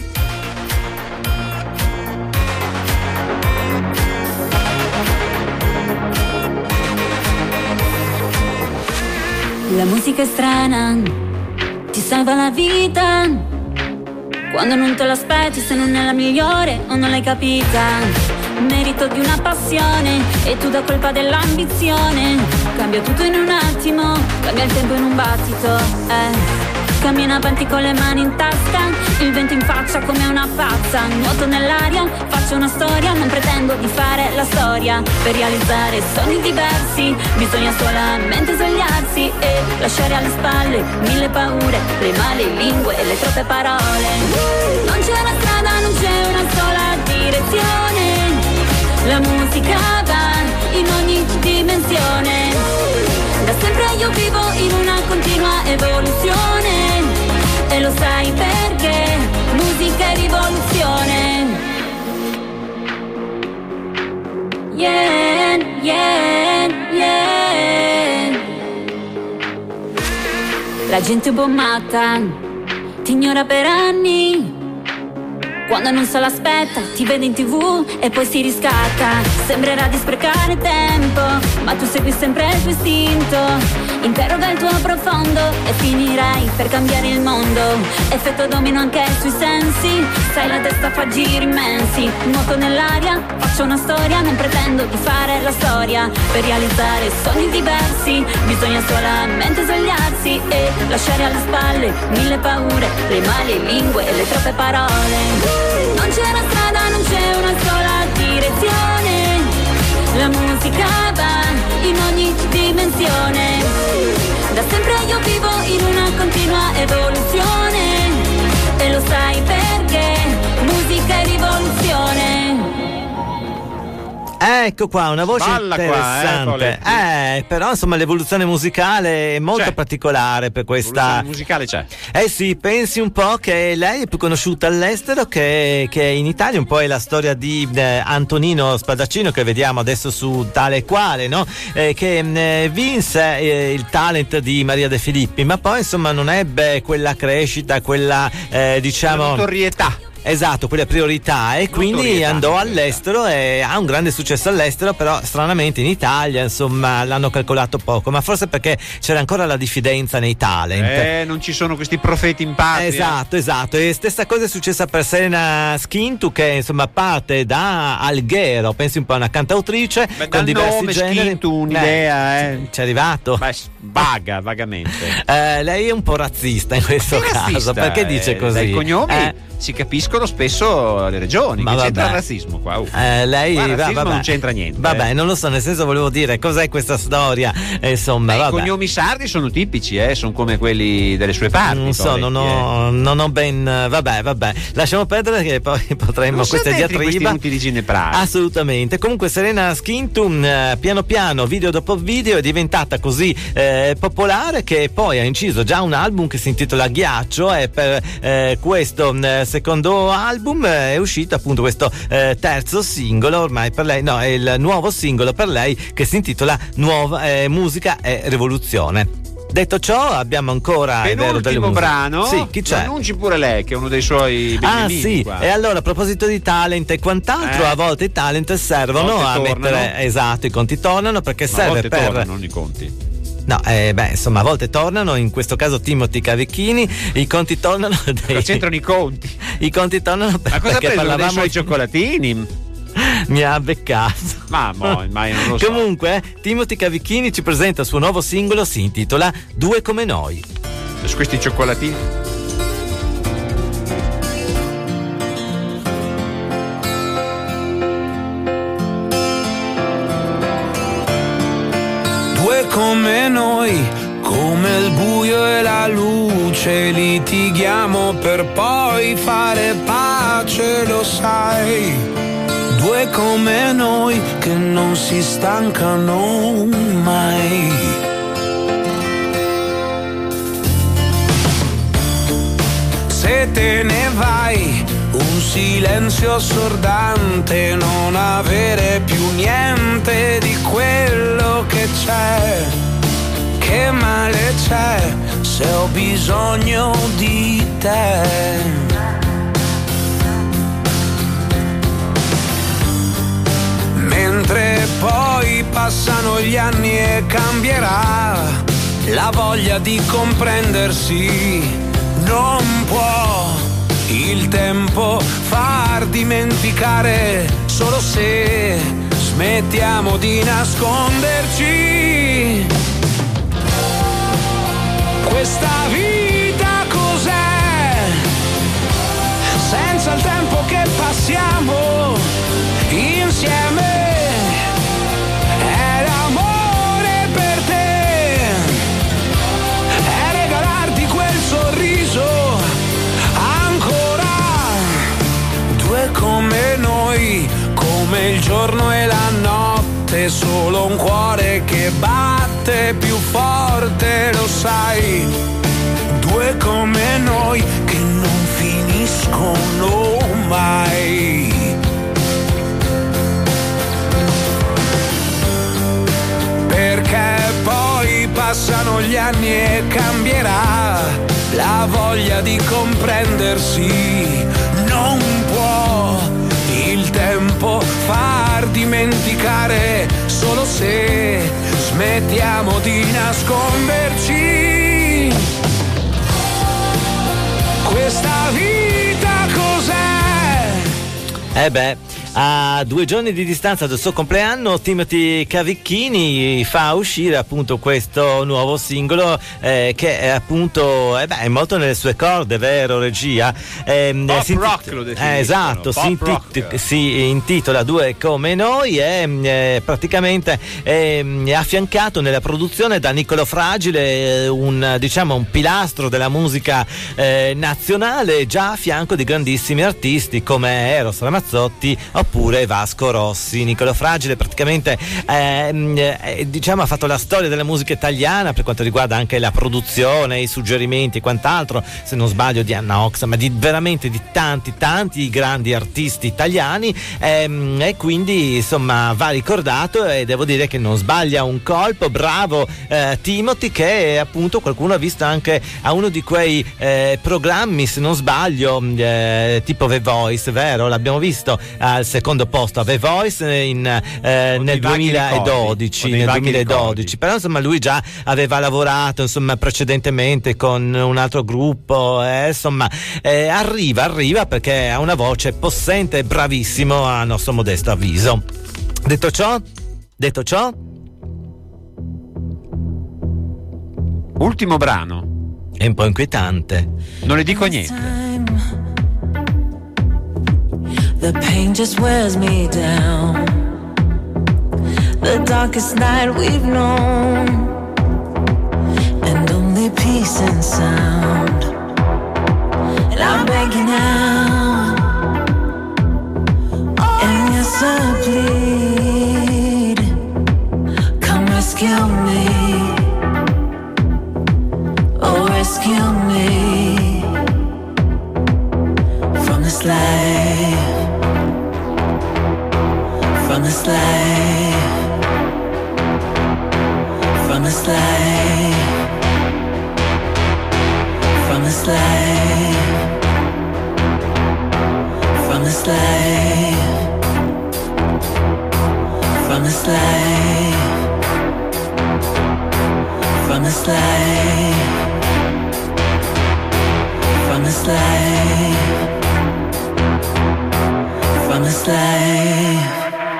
La musica è strana, ti salva la vita quando non te l'aspetti, se non è la migliore o non l'hai capita. Merito di una passione e tu da colpa dell'ambizione. Cambia tutto in un attimo, cambia il tempo in un battito, eh. Cammino avanti con le mani in tasca, il vento in faccia come una pazza. Nuoto nell'aria, faccio una storia, non pretendo di fare la storia. Per realizzare sogni diversi bisogna solamente svegliarsi e lasciare alle spalle mille paure, le male lingue e le troppe parole. Non c'è una strada, non c'è una sola direzione. La musica musica va in ogni dimensione. Da sempre io vivo in una continua evoluzione. E lo sai perché musica è rivoluzione. Yeah, yeah, yeah. La gente bombata ti ignora per anni. Quando non se l'aspetta ti vede in tv e poi si riscatta. Sembrerà di sprecare tempo, ma tu segui sempre il tuo istinto. Interroga il tuo profondo e finirai per cambiare il mondo. Effetto domino anche sui sensi. Sai, la testa fa giri immensi. Nuoto nell'aria, faccio una storia. Non pretendo di fare la storia. Per realizzare sogni diversi bisogna solamente svegliarsi e lasciare alle spalle mille paure, le male lingue e le troppe parole. Non c'è una strada, non c'è una sola direzione. La musica va in ogni dimensione. Da sempre io vivo in una continua evoluzione. E lo sai perché musica è rivoluzione. Ecco qua, una voce Balla interessante. Qua, eh, eh, però insomma l'evoluzione musicale è molto c'è. particolare per questa. L'evoluzione musicale c'è. Eh sì, pensi un po' che lei è più conosciuta all'estero che, che in Italia. Un po' è la storia di eh, Antonino Spadaccino, che vediamo adesso su Tale e Quale, no? Eh, che eh, vinse eh, il talent di Maria De Filippi, ma poi insomma non ebbe quella crescita, quella eh, diciamo notorietà. Esatto, quelle priorità, e quindi Notorietà, andò all'estero e ha un grande successo all'estero, però stranamente in Italia insomma l'hanno calcolato poco, ma forse perché c'era ancora la diffidenza nei talent. Eh, non ci sono questi profeti in patria. Esatto, esatto. E stessa cosa è successa per Serena Schintu, che insomma parte da Alghero, pensi un po' a una cantautrice. Beh, con dal diversi nome generi. Schintu un'idea, eh. Ci è arrivato. Beh, vaga, vagamente. Eh, lei è un po' razzista in questo Che caso, razzista, perché dice eh, così? Dai cognomi Eh, si capiscono spesso le regioni. Ma che c'entra vabbè. il razzismo qua? Uh. Eh, lei Qua il va- razzismo vabbè. non c'entra niente. Vabbè, eh. non lo so, nel senso volevo dire cos'è questa storia. eh, Insomma, Beh, i vabbè. cognomi sardi sono tipici, eh, sono come quelli delle sue parti. Non so, Paoletti, non ho, non ho ben. Vabbè, vabbè, lasciamo perdere che poi potremmo Non queste siete entri diatriba. questi utili gineprari. Assolutamente. Comunque Serena Schintu eh, piano piano, video dopo video, è diventata così eh, popolare che poi ha inciso già un album che si intitola Ghiaccio, e per eh, questo eh, secondo album eh, è uscito appunto questo eh, terzo singolo ormai per lei, no, è il nuovo singolo per lei che si intitola Nuova eh, Musica e Rivoluzione. Detto ciò, abbiamo ancora è vero, delle Penultimo musiche. brano, Sì, chi c'è? annunci pure lei che è uno dei suoi Ah beniamini sì, qua. e allora a proposito di talent e quant'altro, Eh. a volte i talent servono A volte a tornano. mettere, esatto, i conti tornano, perché Ma a serve volte per tornano, non i conti. no, eh, beh, insomma, a volte tornano, in questo caso Timothy Cavicchini, i conti tornano dei... Cosa c'entrano i conti? I conti tornano per, Ma cosa ha perché preso dei parlavamo suoi cioccolatini? mi ha beccato. Ma mo, ma io non lo so. Comunque, Timothy Cavicchini ci presenta il suo nuovo singolo, si intitola Due come noi. Su questi cioccolatini? Due come noi, come il buio e la luce, litighiamo per poi fare pace, lo sai. Due come noi che non si stancano mai. Se te ne vai, un silenzio assordante, non avere più niente di quello che c'è. Che male c'è se ho bisogno di te. Mentre poi passano gli anni e cambierà la voglia di comprendersi, non può il tempo far dimenticare, solo se smettiamo di nasconderci. Questa vita cos'è? Senza il tempo che passiamo insieme. È l'amore per te, è regalarti quel sorriso ancora. Due come noi, come come il giorno e la notte, solo un cuore che batte più forte, lo sai. Due come noi che non finiscono mai. Perché poi passano gli anni e cambierà la voglia di comprendersi. Non può il tempo far dimenticare, solo se smettiamo di nasconderci. Questa vita cos'è? Eh beh, a due giorni di distanza dal suo compleanno, Timothy Cavicchini fa uscire appunto questo nuovo singolo eh, che è appunto eh beh, è molto nelle sue corde, vero regia? Eh, Pop si rock intit- lo definiscono. eh, esatto, Pop si, intit- rock. si intitola Due come noi e eh, praticamente è affiancato nella produzione da Niccolò Fragile, un diciamo un pilastro della musica eh, nazionale, già a fianco di grandissimi artisti come Eros Ramazzotti oppure Vasco Rossi. Niccolò Fragile praticamente eh, eh, diciamo ha fatto la storia della musica italiana per quanto riguarda anche la produzione, i suggerimenti e quant'altro, se non sbaglio di Anna Oxa, ma di veramente di tanti tanti grandi artisti italiani ehm, e quindi insomma va ricordato e devo dire che non sbaglia un colpo. Bravo eh, Timothy, che appunto qualcuno ha visto anche a uno di quei eh, programmi, se non sbaglio eh, tipo The Voice, vero? L'abbiamo visto al secondo posto a The Voice in, eh, nel duemiladodici, nel duemiladodici. Però insomma lui già aveva lavorato insomma precedentemente con un altro gruppo, eh, insomma eh, arriva arriva perché ha una voce possente e bravissimo a nostro modesto avviso. Detto ciò, detto ciò, ultimo brano è un po' inquietante, non le dico niente. The pain just wears me down. The darkest night we've known, and only peace and sound. And I'm begging now, and yes I plead, come rescue me, oh rescue me from this life. From this life, from this life, from this life, from this life, from this life, from this life, from this life, from this life.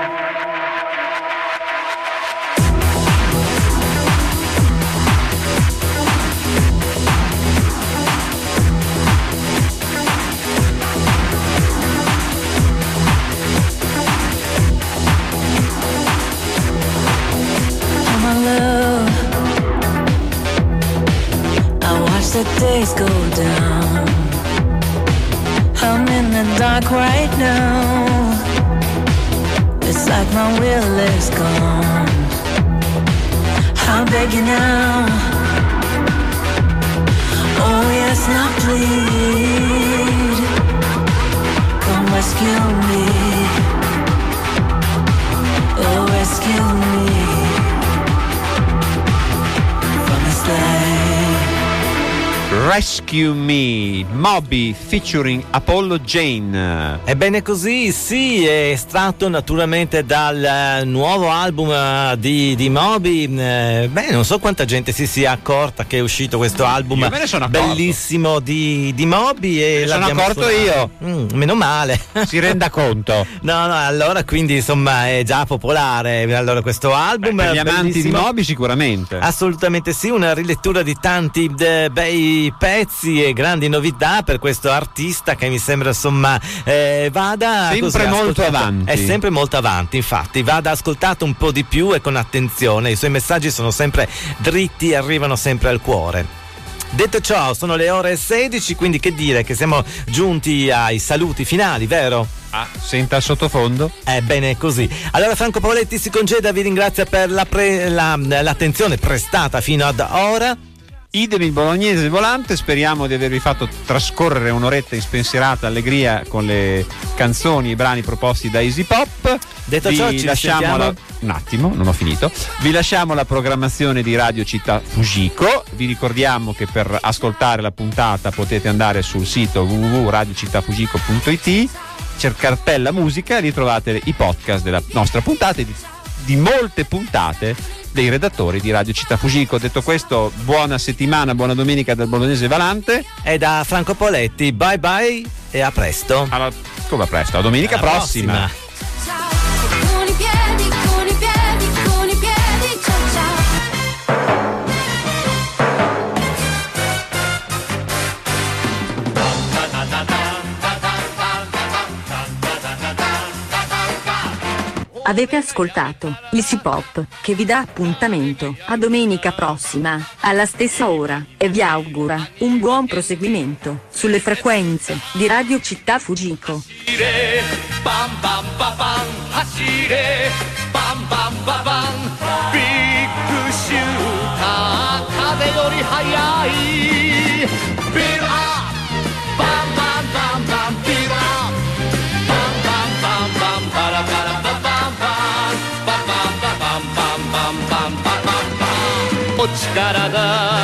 The days go down, I'm in the dark right now. It's like my will is gone. I'm begging now, oh yes now please, come rescue me, oh rescue me from this life. Rescue Me, Moby featuring Apollo Jane. Ebbene così, sì, è estratto naturalmente dal nuovo album di, di Moby. Eh, beh, non so quanta gente si sia accorta che è uscito questo album io me ne sono accorto. Bellissimo di, di Moby e me ne sono accorto suonato. io. Mm, meno male. Si renda conto. No, no, allora quindi insomma è già popolare allora questo album. Beh, per gli amanti di bellissimo. Moby sicuramente. Assolutamente sì, una rilettura di tanti de, bei pezzi e grandi novità per questo artista che mi sembra insomma eh, vada sempre così, molto avanti. È sempre molto avanti, infatti vada ascoltato un po' di più e con attenzione. I suoi messaggi sono sempre dritti e arrivano sempre al cuore. Detto ciò, sono le ore sedici, quindi che dire che siamo giunti ai saluti finali, vero? Ah, senta il sottofondo? Ebbene, così. Allora Franco Pavoletti si congeda, vi ringrazia per la pre- la, l'attenzione prestata fino ad ora. Idem il bolognese volante, speriamo di avervi fatto trascorrere un'oretta in spensierata allegria con le canzoni e i brani proposti da Easy Pop. Detto vi ciò, ci lasciamo la... un attimo, non ho finito. Vi lasciamo la programmazione di Radio Città Fujiko. Vi ricordiamo che per ascoltare la puntata potete andare sul sito w w w punto radio città fujiko punto i t, cercartella musica e lì trovate i podcast della nostra puntata e di, di molte puntate dei redattori di Radio Città Fujiko. Detto questo, buona settimana, buona domenica dal bolognese Valante e da Franco Poletti. Bye bye e a presto. Alla, come a presto? A domenica Alla prossima. prossima. Con i piedi, con i piedi, con i piedi, ciao ciao. Avete ascoltato Easy Pop, che vi dà appuntamento a domenica prossima, alla stessa ora, e vi augura un buon proseguimento sulle frequenze di Radio Città Fujiko. Bam bam ba bam, hashire, bam bam ba bam, big shooter, kaze yori hayai, beat up, bam bam bam bam, beat up, bam bam bam bam, bara bara ba bam bam, ba bam ba bam bam bam bam bam bam bam, お力が